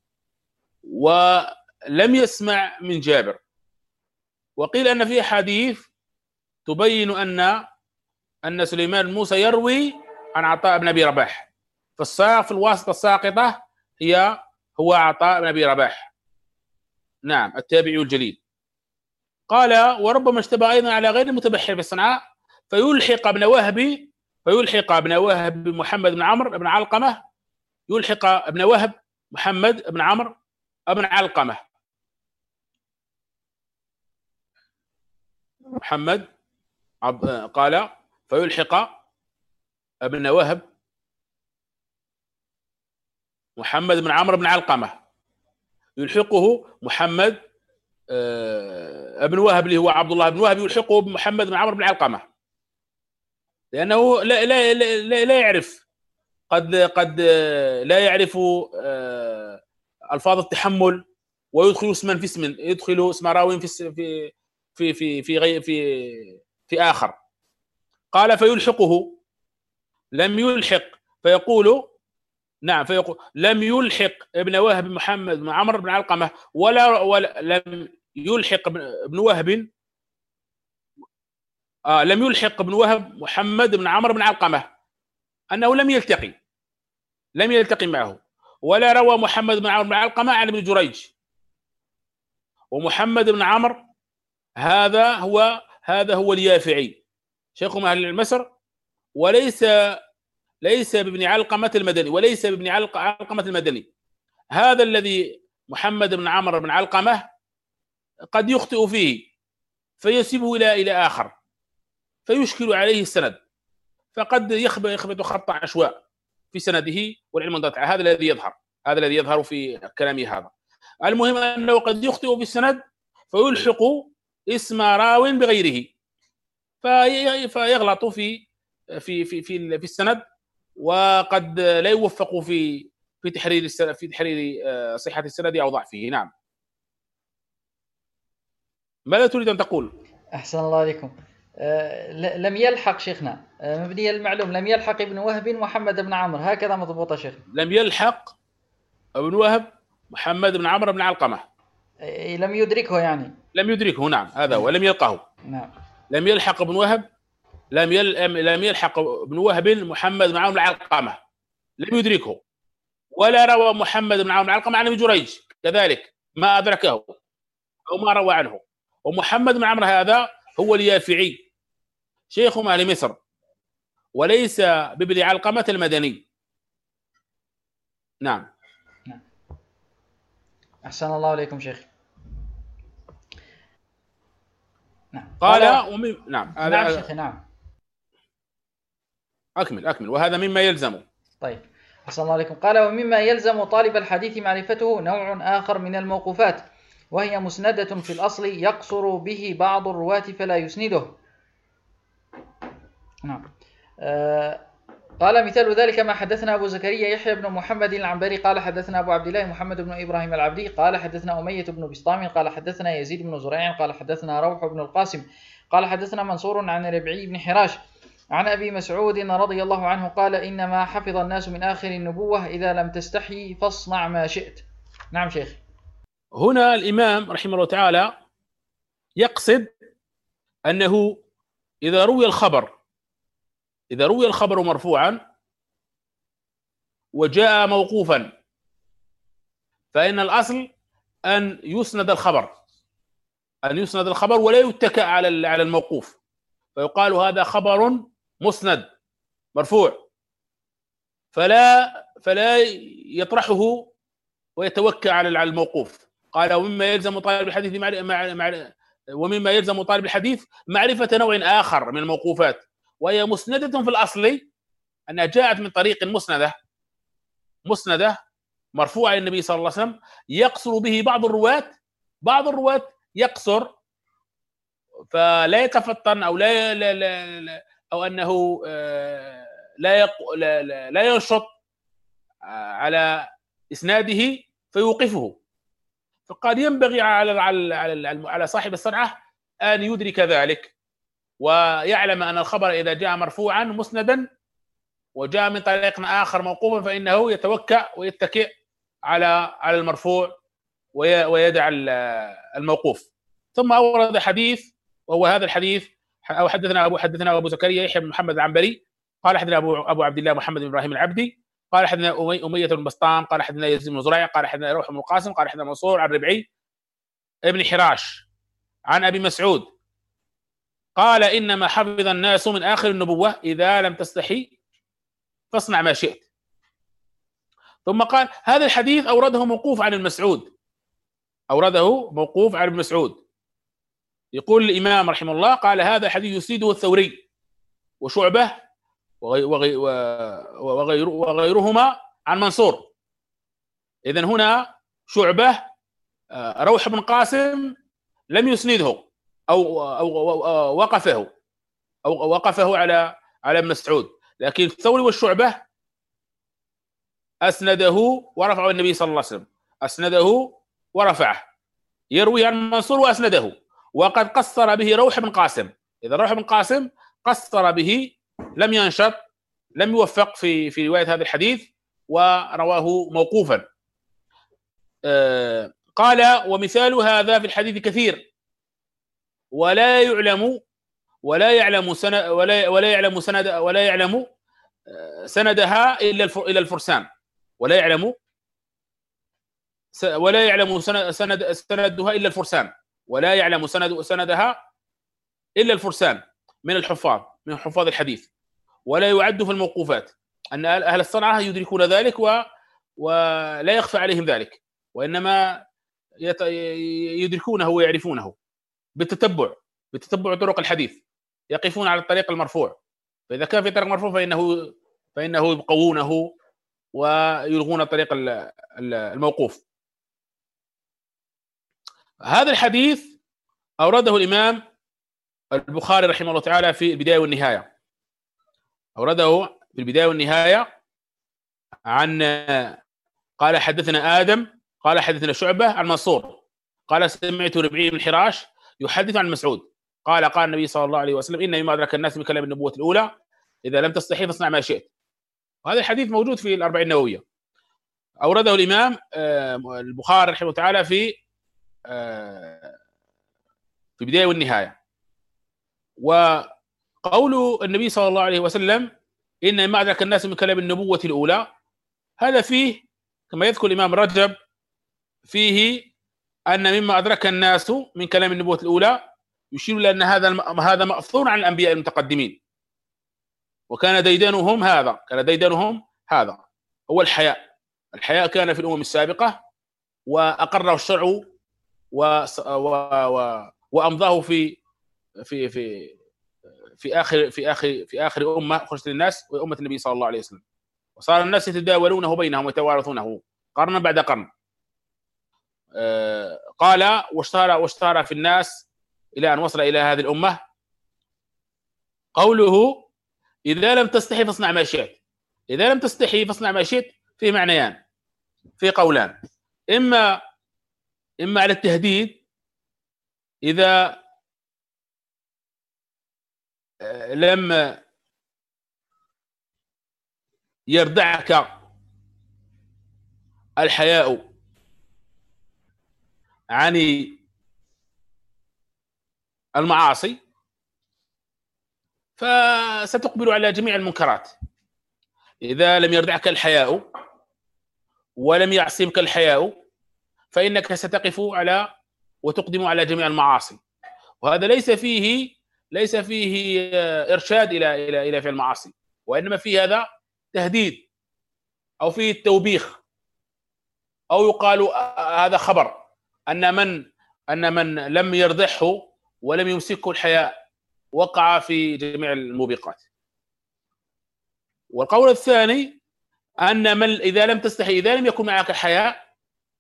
ولم يسمع من جابر. وقيل أن في حديث تبين أن أن سليمان بن موسى يروي عن عطاء بن أبي رباح، فالساق في الواسطة الساقطة هي هو عطاء بن أبي رباح، نعم، التابعي الجليل. قال: وربما اشتبه أيضا على غير المتبحر في الصنعاء، فيلحق ابن وهب فيلحق ابن وهب محمد بن عمرو بن علقمة يلحق ابن وهب محمد بن عمرو بن علقمة محمد قال فيلحق ابن وهب محمد بن عمرو بن علقمة يلحقه محمد ابن وهب اللي هو عبد الله بن وهب يلحقه بمحمد بن عمرو بن علقمة، لأنه لا لا لا, لا يعرف قد قد لا يعرف ألفاظ التحمل، ويدخل اسما في اسم، يدخل اسم راوي في في في في في غير في في آخر. قال فيلحقه، لم يلحق فيقول نعم فيقول لم يلحق ابن وهب محمد بن عمرو بن علقمة ولا, ولا لم يلحق ابن وهب آه لم يلحق ابن وهب محمد بن عمرو بن علقمة أنه لم يلتقي لم يلتقي معه، ولا روى محمد بن عمرو بن علقمة عن ابن جريج. ومحمد بن عمرو هذا هو هذا هو اليافعي شيخ أهل مصر، وليس ليس بابن علقمة المدني وليس بابن علقمة المدني. هذا الذي محمد بن عمرو بن علقمة قد يخطئ فيه فيسيبه إلى إلى آخر فيشكل عليه السند، فقد يخبط يخبط خط عشواء في سنده، والعلم عند الله. هذا الذي يظهر هذا الذي يظهر في كلامه هذا. المهم أنه قد يخطئ في السند فيلحق اسم راو بغيره فيغلط في في في في, في السند، وقد لا يوفق في في تحرير في تحرير صحة السند أو ضعفه. نعم. ماذا تريد أن تقول؟ أحسن الله عليكم. أه لم يلحق شيخنا، أه مبني المعلوم لم يلحق ابن وهب محمد بن عمرو، هكذا مضبوطة شيخ. لم يلحق ابن وهب محمد بن عمرو بن علقمة، أه لم يدركه يعني لم يدركه. نعم هذا هو، لم يلقه. نعم. لم يلحق ابن وهب لم يل... لم يلحق ابن وهب محمد بن عمرو بن علقمة، لم يدركه. ولا روى محمد بن عمرو بن علقمة عن ابن جريج كذلك، ما أدركه أو ما روى عنه. ومحمد بن عمرو هذا هو اليافعي شيخ أهل مصر، وليس بابن علقمة المدني. نعم. نعم. أحسن الله عليكم شيخ. نعم. قال, قال ومن... نعم هذا نعم شيخ. نعم أكمل أكمل وهذا مما يلزم. طيب أحسن الله عليكم. قال: ومما يلزم طالب الحديث معرفته نوع آخر من الموقوفات، وهي مسندة في الأصل يقصر به بعض الرواة فلا يسنده. نعم. آه قال مثال ذلك ما حدثنا أبو زكريا يحيى بن محمد العنبري قال حدثنا أبو عبد الله محمد بن إبراهيم العبدي قال حدثنا أمية بن بسطام قال حدثنا يزيد بن زريع قال حدثنا روح بن القاسم قال حدثنا منصور عن ربعي بن حراش عن أبي مسعود رضي الله عنه قال إنما حفظ الناس من آخر النبوة إذا لم تستحي فاصنع ما شئت. نعم شيخ. هنا الإمام رحمه الله تعالى يقصد أنه إذا روي الخبر إذا روي الخبر مرفوعا وجاء موقوفا فإن الأصل أن يسند الخبر أن يسند الخبر ولا يتكأ على على الموقوف، فيقال هذا خبر مسند مرفوع، فلا فلا يطرحه ويتوكل على الموقوف. قال ومما يلزم طالب الحديث مع مع ومما يلزم طالب الحديث معرفة نوع آخر من الموقوفات، وهي مسندة في الأصل أنها جاءت من طريق مسندة مسندة مرفوعة للنبي صلى الله عليه وسلم يقصر به بعض الرواة بعض الرواة يقصر فلا يتفطن أو لا, لا, لا, لا أو أنه لا, يق... لا, لا, لا ينشط على إسناده فيوقفه. فقد ينبغي على على على, على صاحب الصنعة أن يدرك ذلك ويعلم أن الخبر إذا جاء مرفوعا مسندا وجاء من طريق آخر موقوفا فإنه يتوكأ ويتكئ على على المرفوع ويدع الموقوف. ثم أورد حديث وهو هذا الحديث أو حدثنا أبو حدثنا أبو زكريا يحيى بن محمد العنبري قال حدثنا أبو أبو عبد الله محمد بن إبراهيم العبدي قال حدثنا أمية بن بسطام قال حدثنا يزيد بن زريع قال حدثنا روح بن القاسم قال حدثنا منصور عن ربعي ابن حراش عن أبي مسعود قال إنما حفظ الناس من آخر النبوة إذا لم تستحي فاصنع ما شئت. ثم قال هذا الحديث أورده موقوف عن المسعود أورده موقوف عن ابن مسعود. يقول الإمام رحمه الله قال هذا حديث يسيده الثوري وشعبة وغي وغي وغير وغيرهما عن منصور. إذن هنا شعبة روح بن قاسم لم يسنده أو, أو, أو وقفه أو وقفه على على ابن مسعود، لكن الثوري والشعبة أسنده ورفعه النبي صلى الله عليه وسلم أسنده ورفعه يروي عن منصور وأسنده، وقد قصر به روح بن قاسم. إذا روح بن قاسم قصر به لم ينشط لم يوفق في في رواية هذا الحديث ورواه موقوفا. آه قال ومثال هذا في الحديث كثير ولا يعلم ولا يعلم سند ولا ولا يعلم سند ولا يعلم سندها إلا إلى الفرسان ولا يعلم ولا يعلم سند سند سندها إلا الفرسان ولا يعلم سند سندها إلا الفرسان من الحفاظ من حفاظ الحديث، ولا يعد في الموقوفات أن أهل الصنعة يدركون ذلك و ولا يخفى عليهم ذلك، وإنما يدركونه ويعرفونه بالتتبع بتتبع طرق الحديث، يقفون على الطريق المرفوع، فإذا كان في طريق مرفوع فإنه فإنه يبقونه ويلغون طريق الموقوف. هذا الحديث أورده الإمام البخاري رحمه الله تعالى في البداية والنهاية أورده في البداية والنهاية عن قال حدثنا آدم قال حدثنا شعبة عن منصور قال سمعت ربعي بن حراش يحدث عن مسعود قال قال النبي صلى الله عليه وسلم إن مما أدرك الناس من كلام النبوة الأولى إذا لم تستحي فاصنع ما شئت. وهذا الحديث موجود في الأربعين النووية أورده الإمام البخاري رحمه الله تعالى في في البداية والنهاية. وقول النبي صلى الله عليه وسلم إن مما أدرك الناس من كلام النبوة الأولى هذا فيه كما يذكر الإمام رجب فيه أن مما أدرك الناس من كلام النبوة الأولى يشير إلى أن هذا هذا مأثور عن الأنبياء المتقدمين، وكان ديدنهم هذا كان ديدنهم هذا هو الحياء. الحياء كان في الأمم السابقة وأقره الشرع و... و... و... وأمضاه في في في في آخر في آخر في آخر أمة خرجت للناس وأمة النبي صلى الله عليه وسلم، وصار الناس يتداولونه بينهم ويتوارثونه قرنا بعد قرن. قال واشتهر واشتهر في الناس إلى أن وصل إلى هذه الأمة قوله إذا لم تستحي فاصنع ما شئت. إذا لم تستحي فاصنع ما شئت في معنيان، في قولان، إما إما على التهديد إذا لم يردعك الحياء عن المعاصي فستقبل على جميع المنكرات. إذا لم يردعك الحياء ولم يعصمك الحياء فإنك ستقف على وتقدم على جميع المعاصي، وهذا ليس فيه ليس فيه إرشاد إلى إلى إلى فعل المعاصي، وإنما فيه هذا تهديد أو فيه التوبيخ، أو يقال هذا خبر أن من أن من لم يرضعه ولم يمسكه الحياء وقع في جميع الموبقات. والقول الثاني أن من إذا لم تستحي، إذا لم يكن معك حياء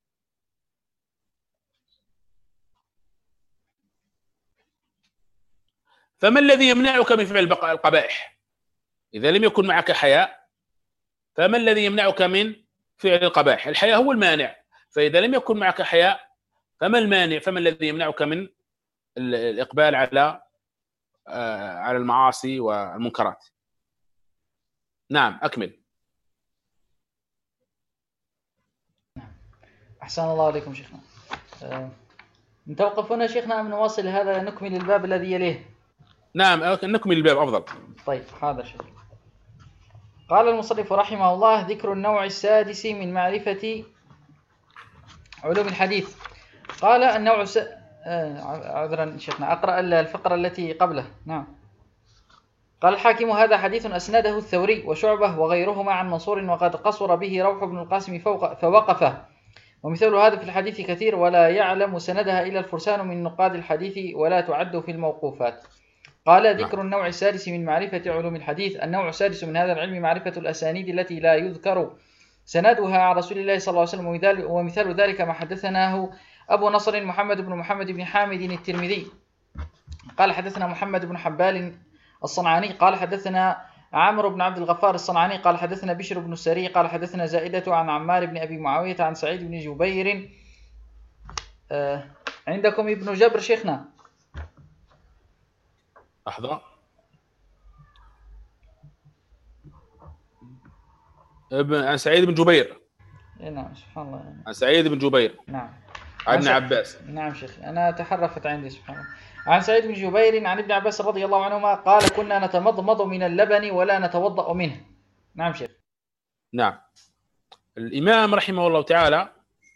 فما الذي يمنعك من فعل القبائح؟ إذا لم يكن معك حياء فما الذي يمنعك من فعل القبائح؟ الحياء هو المانع، فإذا لم يكن معك حياء فما المانع؟ فما الذي يمنعك من الإقبال على على المعاصي والمنكرات؟ نعم أكمل. أحسن الله عليكم شيخنا. أه نتوقف هنا شيخنا أم نواصل هذا نكمل الباب الذي يليه؟ نعم نكمل الباب أفضل. طيب حاضر شيخ. قال المصنف رحمه الله: ذكر النوع السادس من معرفة علوم الحديث. قال النوع س... آه عذرا شيخنا أقرأ الفقرة التي قبله. نعم. قال الحاكم: هذا حديث أسنده الثوري وشعبة وغيرهما عن منصور، وقد قصر به روح بن القاسم فوق فوقفه، ومثال هذا في الحديث كثير ولا يعلم سندها إلا الفرسان من نقاد الحديث ولا تعد في الموقوفات. قال: ذكر النوع السادس من معرفة علوم الحديث. النوع السادس من هذا العلم معرفة الأسانيد التي لا يذكر سندها عن رسول الله صلى الله عليه وسلم، ومثال ذلك ما حدثناه أبو نصر محمد بن محمد بن حامد الترمذي قال: حدثنا محمد بن حبال الصنعاني قال: حدثنا عمرو بن عبد الغفار الصنعاني قال: حدثنا بشر بن السري قال: حدثنا زائدة عن عمار بن أبي معاوية عن سعيد بن جبير. آه عندكم ابن جبر شيخنا؟ لحظة. ابن عن سعيد بن جبير. نعم سبحان الله. عن سعيد بن جبير. نعم. عن ابن عباس. نعم شيخ أنا تحرفت عندي سبحان الله. عن سعيد بن جبير عن ابن عباس رضي الله عنهما قال: كنا نتمضمض من اللبن ولا نتوضأ منه. نعم شيخ. نعم. الإمام رحمه الله تعالى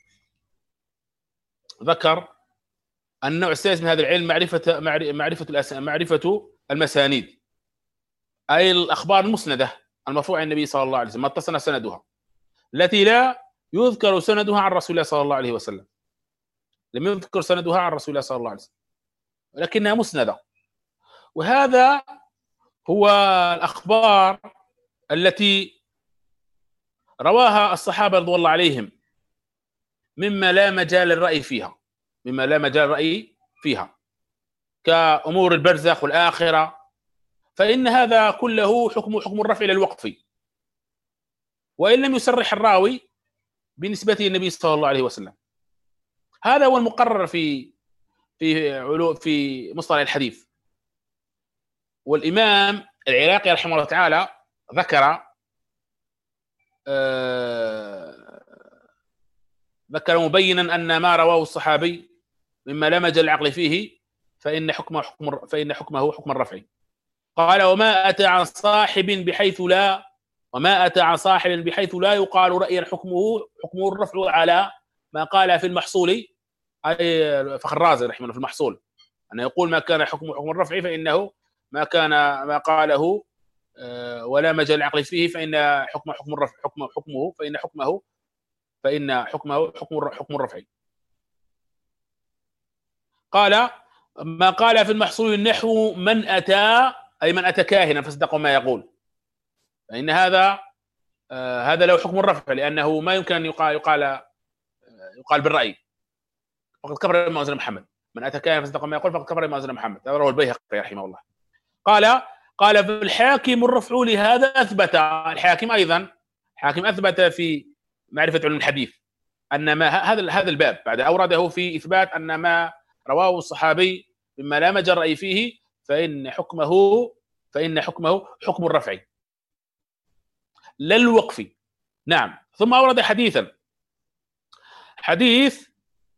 ذكر النوع السادس من هذا العلم معرفة معرفة معرفة المسانيد، أي الأخبار المسندة المرفوعة عن النبي صلى الله عليه وسلم، ما اتصل سندها، التي لا يذكر سندها عن رسول الله صلى الله عليه وسلم، لم يذكر سندها عن رسول الله صلى الله عليه وسلم، ولكنها مسندة. وهذا هو الأخبار التي رواها الصحابة رضي الله عليهم مما لا مجال للرأي فيها مما لا مجال للرأي فيها كأمور البرزخ والآخرة، فإن هذا كله حكم حكم الرفع إلى الوقف، وإن لم يصرح الراوي بنسبته النبي صلى الله عليه وسلم. هذا هو المقرر في في علو في مصطلح الحديث. والإمام العراقي رحمه الله تعالى ذكر آه ذكر مبينا أن ما رواه الصحابي مما لا مجال العقل فيه فإن حكمه حكم فإن حكمه حكم الرفع. قال: وما أتى عن صاحب بحيث لا وما أتى عن صاحب بحيث لا يقال رأيا حكمه حكمه الرفع على ما قال في المحصول، أي فخر الرازي رحمه الله في المحصول، أن يقول ما كان حكم حكم الرفع فإنه ما كان ما قاله ولا مجال العقل فيه فإن حكم حكم الرفع حكم حكمه فإن حكمه فإن حكمه حكم حكم الرفع. قال: ما قال في المحصول النحو من أتى أي من أتى كاهنا فصدق ما يقول، فإن هذا آه هذا له حكم الرفع، لأنه ما يمكن أن يقال يقال يقال بالرأي، فقد كفر بما أنزل محمد، من أتى كاهنا فصدق ما يقول فقد كفر بما أنزل محمد. هذا رواه البيهقي رحمه الله. قال قال في الحاكم الرفع لهذا أثبت، الحاكم أيضا حاكم أثبت في معرفة علم الحديث أن ما هذا هذا الباب بعد أورده في إثبات أن ما رواه الصحابي مما لا مجرى فيه فإن حكمه فإن حكمه حكم الرفع لا الوقف. نعم. ثم أورد حديثا حديث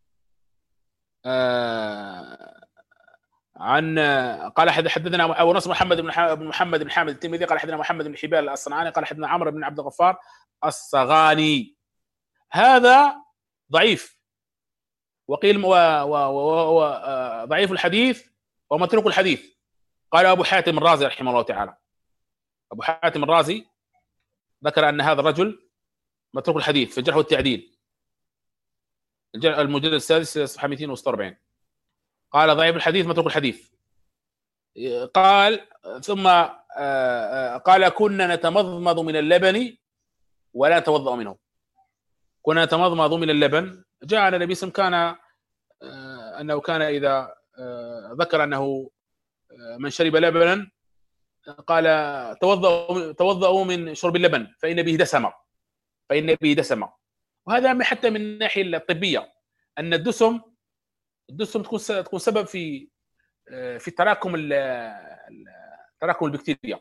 آه عن قال حدثنا أبو نصر محمد بن محمد بن حامد الترمذي قال حدثنا محمد بن حبال الصنعاني قال حدثنا عمرو بن عبد الغفار الصغاني. هذا ضعيف، وقيل وضعيف الحديث ومتروك الحديث. قال أبو حاتم الرازي رحمه الله تعالى، أبو حاتم الرازي ذكر أن هذا الرجل متروك الحديث في الجرح والتعديل، المجلد السادس صفحة مئتين وستة وأربعين. قال ضعيف الحديث متروك الحديث. قال ثم قال كنا نتمضمض من اللبن ولا نتوضأ منه. كنا نتمضمض من اللبن، جاء عن النبي صلى الله عليه وسلم كان أنه كان إذا ذكر أنه من شرب لبنا قال توضأوا توضأوا من شرب اللبن فإن به دسمة فإن به دسمة. وهذا حتى من الناحية الطبية أن الدسم الدسم تكون تكون سبب في في تراكم تراكم البكتيريا،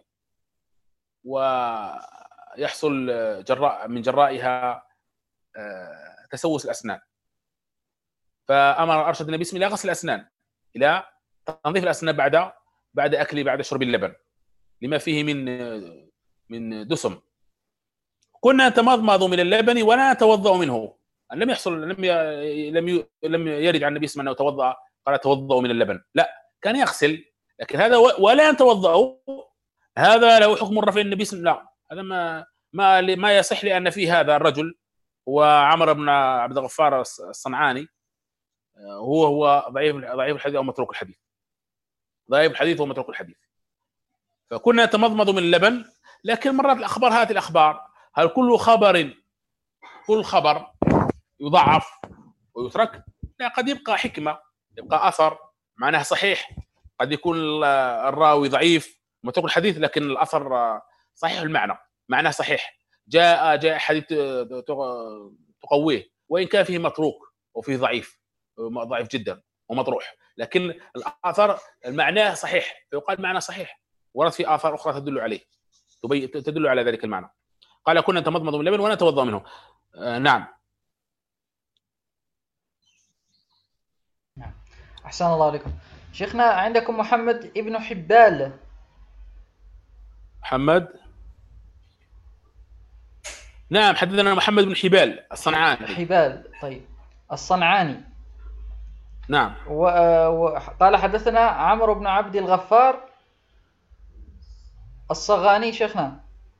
ويحصل جراء من جرائها تسوس الأسنان. فأمر أرشد النبي بسم الله غسل الأسنان إلى تنظيف الأسنان بعد بعد أكل بعد شرب اللبن لما فيه من من دسم. كنا نتمضمض من اللبن ولا نتوضأ منه. لم يحصل لم ي... لم ي... لم يرد عن النبي صلى الله عليه وسلم انه توضأ قال توضأوا من اللبن، لا كان يغسل. لكن هذا و... ولا نتوضأ هذا له حكم الرفع النبي صلى الله عليه وسلم، لا هذا ما ما ما يصح، لأن فيه هذا الرجل وعمر بن عبد الغفار الصنعاني هو هو ضعيف ضعيف الحديث او متروك الحديث ضعيف الحديث ومتروك الحديث. فكنا نتمضمض من اللبن. لكن مرات الأخبار هذه الأخبار هل كل خبر كل خبر يضعف ويترك؟ لا، قد يبقى حكمة، يبقى أثر معناه صحيح. قد يكون الراوي ضعيف متروك الحديث لكن الأثر صحيح المعنى، معناه صحيح، جاء جاء حديث تقويه وإن كان فيه متروك وفيه ضعيف ضعيف جدا ومطروح، لكن الأثر المعنى صحيح فيقال معنى صحيح، ورد في آثار أخرى تدل عليه تدل على ذلك المعنى. قال كنا نتمضمض من اللبن ونتوضأ منه. آه نعم. نعم. أحسن الله عليكم. شيخنا عندكم محمد ابن حبال. محمد نعم حدثنا محمد بن حبال الصنعاني. حبال طيب الصنعاني. نعم. وقال حدثنا عمرو بن عبد الغفار الصغاني. شيخنا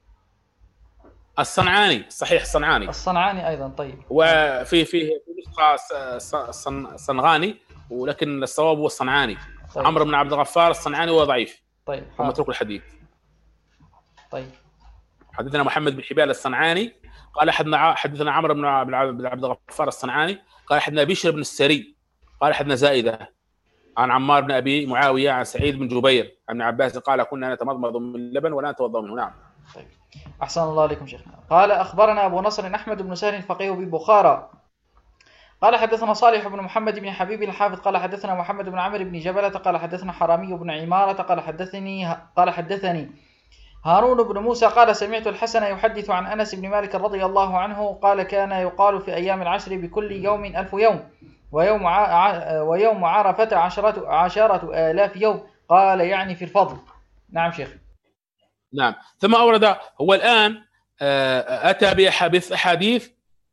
الصنعاني صحيح الصنعاني الصنعاني أيضا. طيب وفي في نسخة الصنغاني ولكن الصواب هو الصنعاني. طيب. عمرو بن عبد الغفار الصنعاني هو ضعيف طيب ومتروك الحديث. طيب حدثنا محمد بن حبال الصنعاني قال حدثنا حدثنا عمرو بن عبد الغفار الصنعاني قال حدثنا بشر بن السري قال حدثنا زائدة عن عمار بن أبي معاوية عن سعيد بن جبير عن ابن عباس قال كنا نتمضمض من اللبن ولا نتوضأ منه. نعم. طيب أحسن الله عليكم شيخنا. قال أخبرنا أبو نصر أحمد بن سهل الفقيه ببخارى قال حدثنا صالح بن محمد بن حبيب الحافظ قال حدثنا محمد بن عمرو بن جبلة قال حدثنا حرامي بن عمارة قال حدثني قال حدثني هارون بن موسى قال سمعت الحسن يحدث عن أنس بن مالك رضي الله عنه قال كان يقال في أيام العشر بكل يوم ألف يوم ويوم ع... ويوم عرفة عشرة عشرة آلاف يوم. قال يعني في الفضل. نعم شيخ. نعم. ثم أورد هو الآن أتى بأحاديث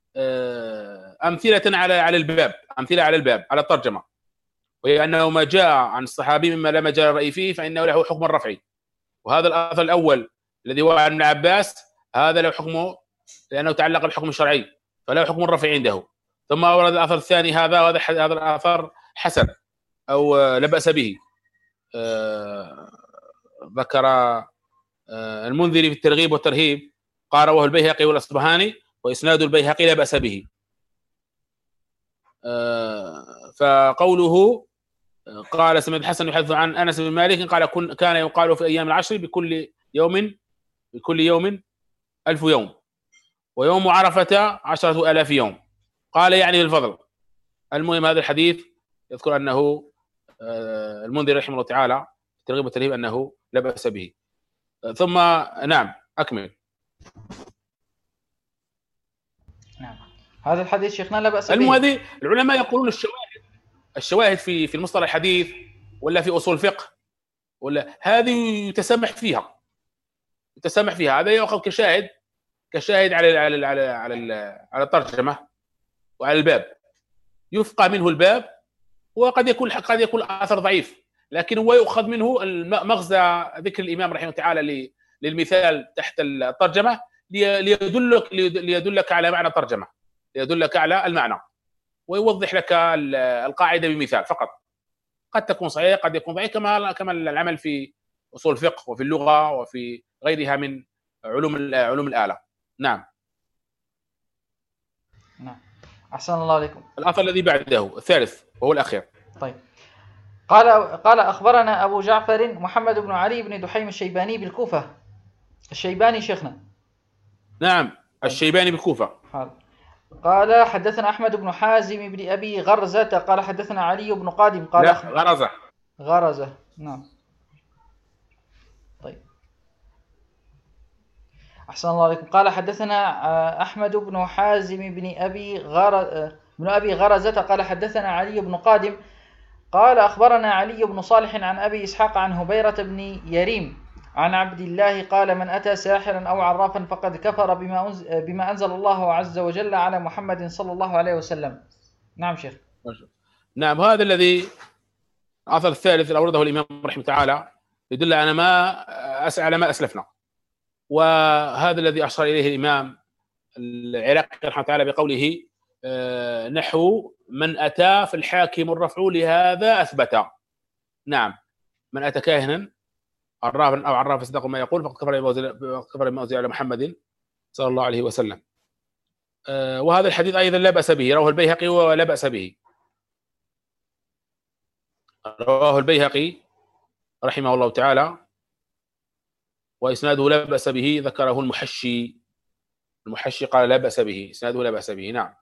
أمثلة على على الباب أمثلة على الباب على الترجمة، وهي أنه ما جاء عن الصحابي مما لا مجال الرأي فيه فإنه له حكم الرفع. وهذا الأثر الأول الذي هو عن ابن عباس هذا له حكمه لأنه تعلق بالحكم الشرعي فله حكم الرفع عنده. ثم أورد الأثر الثاني هذا وهذا هذا الأثر حسن أو لا بأس به. آه ذكر آه المنذري في الترغيب والترهيب قال رواه البيهقي والأصبهاني وإسناد البيهقي لا بأس به. فقوله قال سمعت الحسن يحدث عن أنس بن مالك قال كان يقال في أيام العشر بكل يوم بكل يوم ألف يوم، ويوم عرفة عشرة آلاف يوم، قال يعني الفضل. المهم هذا الحديث يذكر أنه المنذر رحمه الله تعالى ترغيب الترهيب أنه لا بأس به. ثم نعم أكمل. نعم هذا الحديث شيخنا لا بأس به. المهم العلماء يقولون الشواهد الشواهد في في المصطلح الحديث ولا في أصول الفقه ولا هذه يتسامح فيها يتسامح فيها هذا يأخذ كشاهد كشاهد على على على على, على الترجمة وعلى الباب، يفقه منه الباب، وقد يكون قد يكون اثر ضعيف، لكن هو يؤخذ منه مغزى ذكر الامام رحمه الله تعالى للمثال تحت الترجمه ليدلك ليدلك على معنى الترجمه، ليدلك على المعنى ويوضح لك القاعده بمثال فقط. قد تكون صحيح قد يكون ضعيف، كما كما العمل في اصول الفقه وفي اللغه وفي غيرها من علوم علوم الاله. نعم. نعم أحسن الله عليكم. الأثر الذي بعده الثالث وهو الأخير. طيب قال قال أخبرنا أبو جعفر محمد بن علي بن دحيم الشيباني بالكوفة. الشيباني شيخنا. نعم الشيباني بالكوفة. حال. قال حدثنا أحمد بن حازم بن أبي غرزة قال حدثنا علي بن قادم قال لا غرزة غرزة نعم. طيب أحسن الله عليكم. قال حدثنا أحمد بن حازم بن أبي غرزة بن أبي غرزة قال حدثنا علي بن قادم قال أخبرنا علي بن صالح عن أبي إسحاق عن هبيرة بن يريم عن عبد الله قال من أتى ساحرا أو عرافا فقد كفر بما بما أنزل الله عز وجل على محمد صلى الله عليه وسلم. نعم شيخ. نعم هذا الذي الأثر الثالث اللي أورده الإمام رحمه تعالى يدل على ما على ما أسلفنا، وهذا الذي أشار إليه الإمام العراقي رحمه تعالى بقوله نحو من أتى في الحاكم الرفع لهذا أثبت. نعم من أتى كاهنا عرافا أو عرافا صدق ما يقول فقد كفر بما أنزل على محمد صلى الله عليه وسلم. وهذا الحديث أيضا لا بأس به، رواه البيهقي ولا بأس به، رواه البيهقي رحمه الله تعالى وإسناده لا بأس به، ذكره المحشي المحشي قال لا بأس به، إسناده لا بأس به. نعم.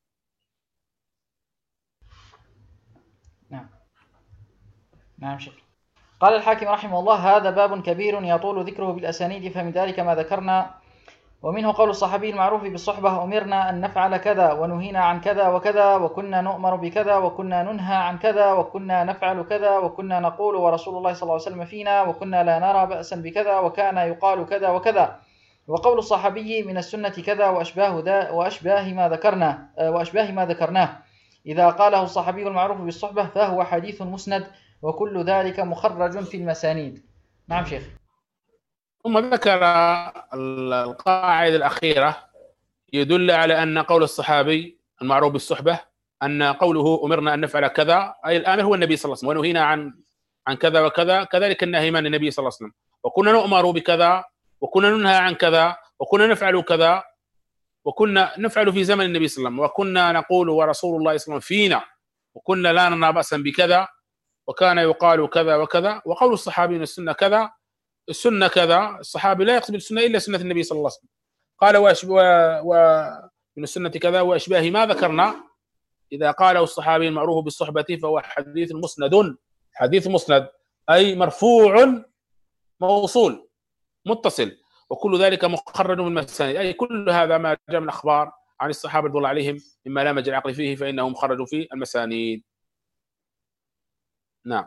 نعم نعم شيخ. قال الحاكم رحمه الله هذا باب كبير يطول ذكره بالأسانيد، فمن ذلك ما ذكرنا، ومنه قول الصحابي المعروف بالصحبة أمرنا أن نفعل كذا ونهينا عن كذا وكذا وكنا نؤمر بكذا وكنا ننهى عن كذا وكنا نفعل كذا وكنا نقول ورسول الله صلى الله عليه وسلم فينا وكنا لا نرى بأسا بكذا وكان يقال كذا وكذا. وقول الصحابي من السنة كذا وأشباه ذا وأشباه ما ذكرنا وأشباه ما ذكرناه. إذا قاله الصحابي المعروف بالصحبة فهو حديث مسند، وكل ذلك مخرج في المسانيد. نعم شيخ. ثم ذكر القاعدة الأخيرة يدل على أن قول الصحابي المعروف بالصحبة أن قوله أمرنا أن نفعل كذا أي الآمر هو النبي صلى الله عليه وسلم، ونهينا عن عن كذا وكذا، كذلك النهي من النبي صلى الله عليه وسلم، وكنا نؤمر بكذا وكنا ننهى عن كذا وكنا نفعل كذا وكنا نفعل في زمن النبي صلى الله عليه وسلم، وكنا نقول ورسول الله صلى الله عليه وسلم فينا وكنا لا نرى بأسا بكذا وكان يقال كذا وكذا. وقول الصحابي من السنة كذا السنة كذا، الصحابي لا يقصد السنة إلا سنة النبي صلى الله عليه وسلم. قال ومن السنة كذا وأشباه ما ذكرنا. إذا قاله الصحابي المعروف بالصحبة فهو حديث مسند، حديث مسند أي مرفوع موصول متصل، وكل ذلك مخرج من المسانيد، أي كل هذا ما جاء من أخبار عن الصحابة رضي الله عليهم مما لا مجال العقل فيه فإنه مخرج في المسانيد. نعم.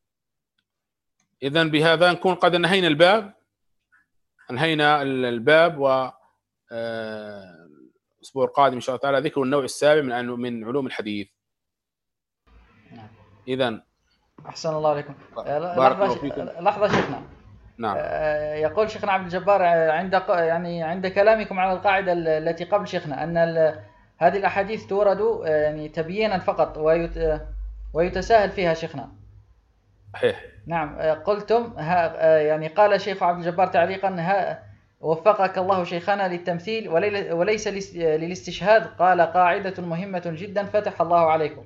إذن بهذا نكون قد انهينا الباب انهينا الباب و الأسبوع القادم إن شاء الله تعالى ذكر النوع السابع من من علوم الحديث. نعم. إذن أحسن الله عليكم. لحظة لحظة شيخنا. نعم. يقول شيخنا عبد الجبار عند يعني عند كلامكم على القاعدة التي قبل شيخنا أن هذه الأحاديث تورد يعني تبيينا فقط ويت ويتساهل فيها شيخنا. صحيح. نعم. قلتم يعني قال الشيخ عبد الجبار تعليقا وفقك الله شيخنا للتمثيل وليس للاستشهاد. قال قاعدة مهمة جدا فتح الله عليكم.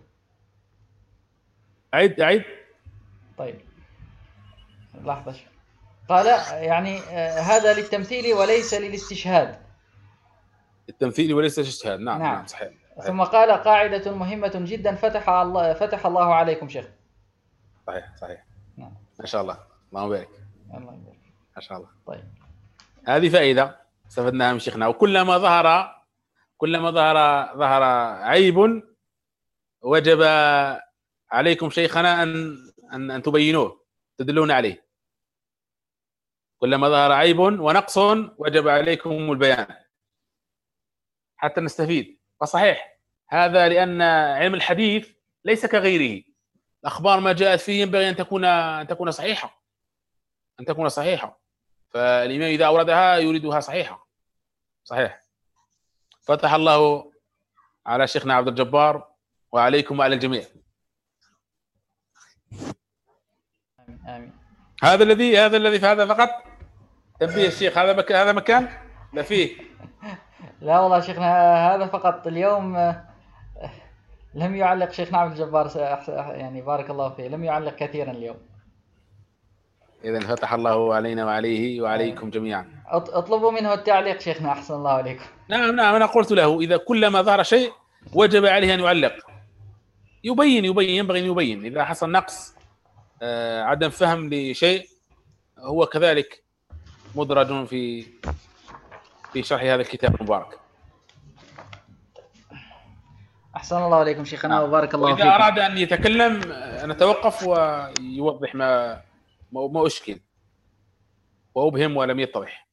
أعيد أعيد. طيب لحظة. قال يعني هذا للتمثيل وليس للاستشهاد. التمثيل وليس الاجتهاد. نعم نعم, نعم صحيح. صحيح. ثم قال قاعدة مهمة جدا فتح الله فتح الله عليكم شيخ. صحيح صحيح. نعم. ما شاء الله. اللهم بارك. الله يبارك. ما شاء الله. طيب هذه فائدة استفدناها من شيخنا. وكلما ظهر كلما ظهر ظهر عيب وجب عليكم شيخنا أن أن أن تبينوه تدلون عليه. كلما ظهر عيب ونقص وجب عليكم البيان حتى نستفيد. وصحيح هذا لأن علم الحديث ليس كغيره. الأخبار ما جاءت فيه ينبغي أن تكون أن تكون صحيحة أن تكون صحيحة. فالإمام إذا أوردها يريدها صحيحة. صحيح. فتح الله على شيخنا عبد الجبار وعليكم وعلى الجميع. آمين. هذا الذي هذا الذي في هذا فقط تنبيه الشيخ. هذا مكان هذا مكان لا فيه. لا والله شيخنا هذا فقط. اليوم لم يعلق شيخنا عبد الجبار يعني بارك الله فيه لم يعلق كثيرا اليوم. إذن فتح الله علينا وعليه وعليكم جميعا. اطلبوا منه التعليق شيخنا أحسن الله عليكم. نعم نعم أنا قلت له إذا كلما ظهر شيء وجب عليه أن يعلق يبين يبين ينبغي أن يبين. إذا حصل نقص آه عدم فهم لشيء هو كذلك مدرج في في شرح هذا الكتاب المبارك. أحسن الله عليكم شيخنا وبارك الله فيكم. إذا أراد أن يتكلم نتوقف ويوضح ما ما أشكل وأبهم ولم يتضح.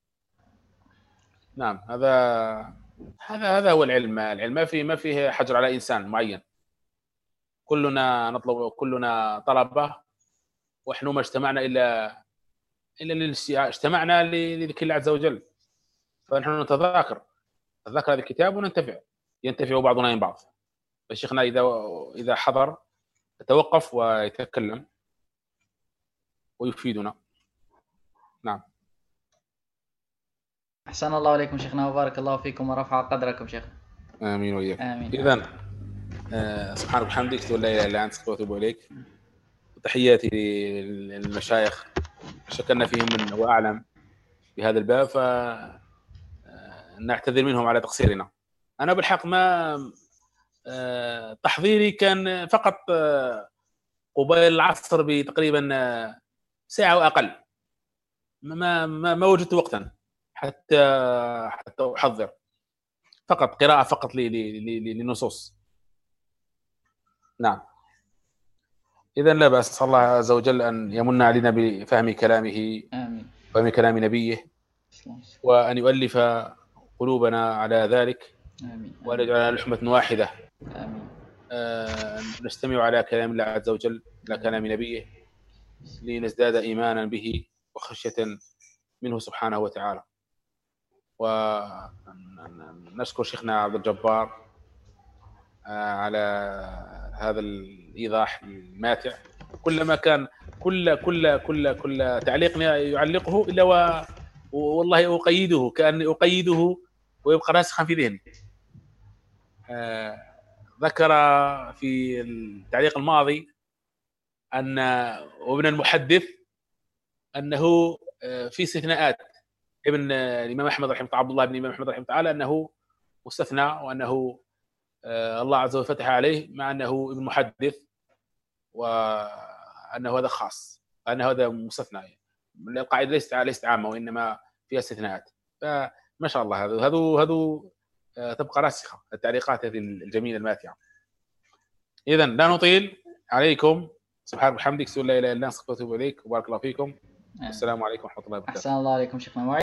نعم هذا هذا هذا هو العلم. العلم ما فيه ما فيه حجر على إنسان معين. كلنا نطلب كلنا طلبة ونحن ما اجتمعنا إلا إلا اجتمعنا لذكر الله عز وجل. فنحن نتذاكر نتذاكر هذا الكتاب وننتفع ينتفع بعضنا من بعض. فشيخنا إذا إذا حضر يتوقف ويتكلم ويفيدنا. نعم. أحسن الله عليكم شيخنا وبارك الله فيكم ورفع قدركم شيخ. آمين وإياك. آمين. إذن آه سبحانك وبحمدك أشهد أن لا إله إلا أنت أستغفرك وأتوب إليك. وتحياتي للمشايخ شكرنا فيهم من هو أعلم بهذا الباب فنعتذر منهم على تقصيرنا. أنا بالحق ما آه تحضيري كان فقط آه قبيل العصر بتقريبا آه ساعة وأقل. ما ما ما وجدت وقتا حتى حتى أحضر. فقط قراءة فقط للنصوص. نعم. إذا لا بأس. أسأل الله عز وجل أن يمن علينا بفهم كلامه آمين. وفهم كلام نبيه وأن يؤلف قلوبنا على ذلك. آمين. وأن يجعلنا لحمة واحدة. آمين. آه نستمع على كلام الله عز وجل على كلام نبيه لنزداد إيمانا به وخشية منه سبحانه وتعالى. ونشكر شيخنا عبد الجبار على هذا الإيضاح الماتع. كلما كان كل كل كل كل تعليق يعلقه إلا و... والله أقيده كأني أقيده ويبقى راسخا في ذهني. ذكر في التعليق الماضي أن ابن المحدث أنه في استثناءات. ابن الإمام أحمد رحمه الله عبد الله بن الإمام أحمد رحمه الله أنه مستثنى وأنه الله عز وجل فتح عليه مع أنه ابن محدث وأنه هذا خاص أنه هذا مستثنى. القاعدة ليست ليست عامة وإنما فيها استثناءات. فما شاء الله هذا هذا هذا تبقى راسخة التعليقات هذه الجميلة الماتعة. إذا لا نطيل عليكم. سبحانك وبحمدك أشهد أن لا إله إلا أنت أستغفرك وأتوب إليك وبارك الله فيكم. السلام عليكم ورحمة الله وبركاته. أحسن الله عليكم شيخنا.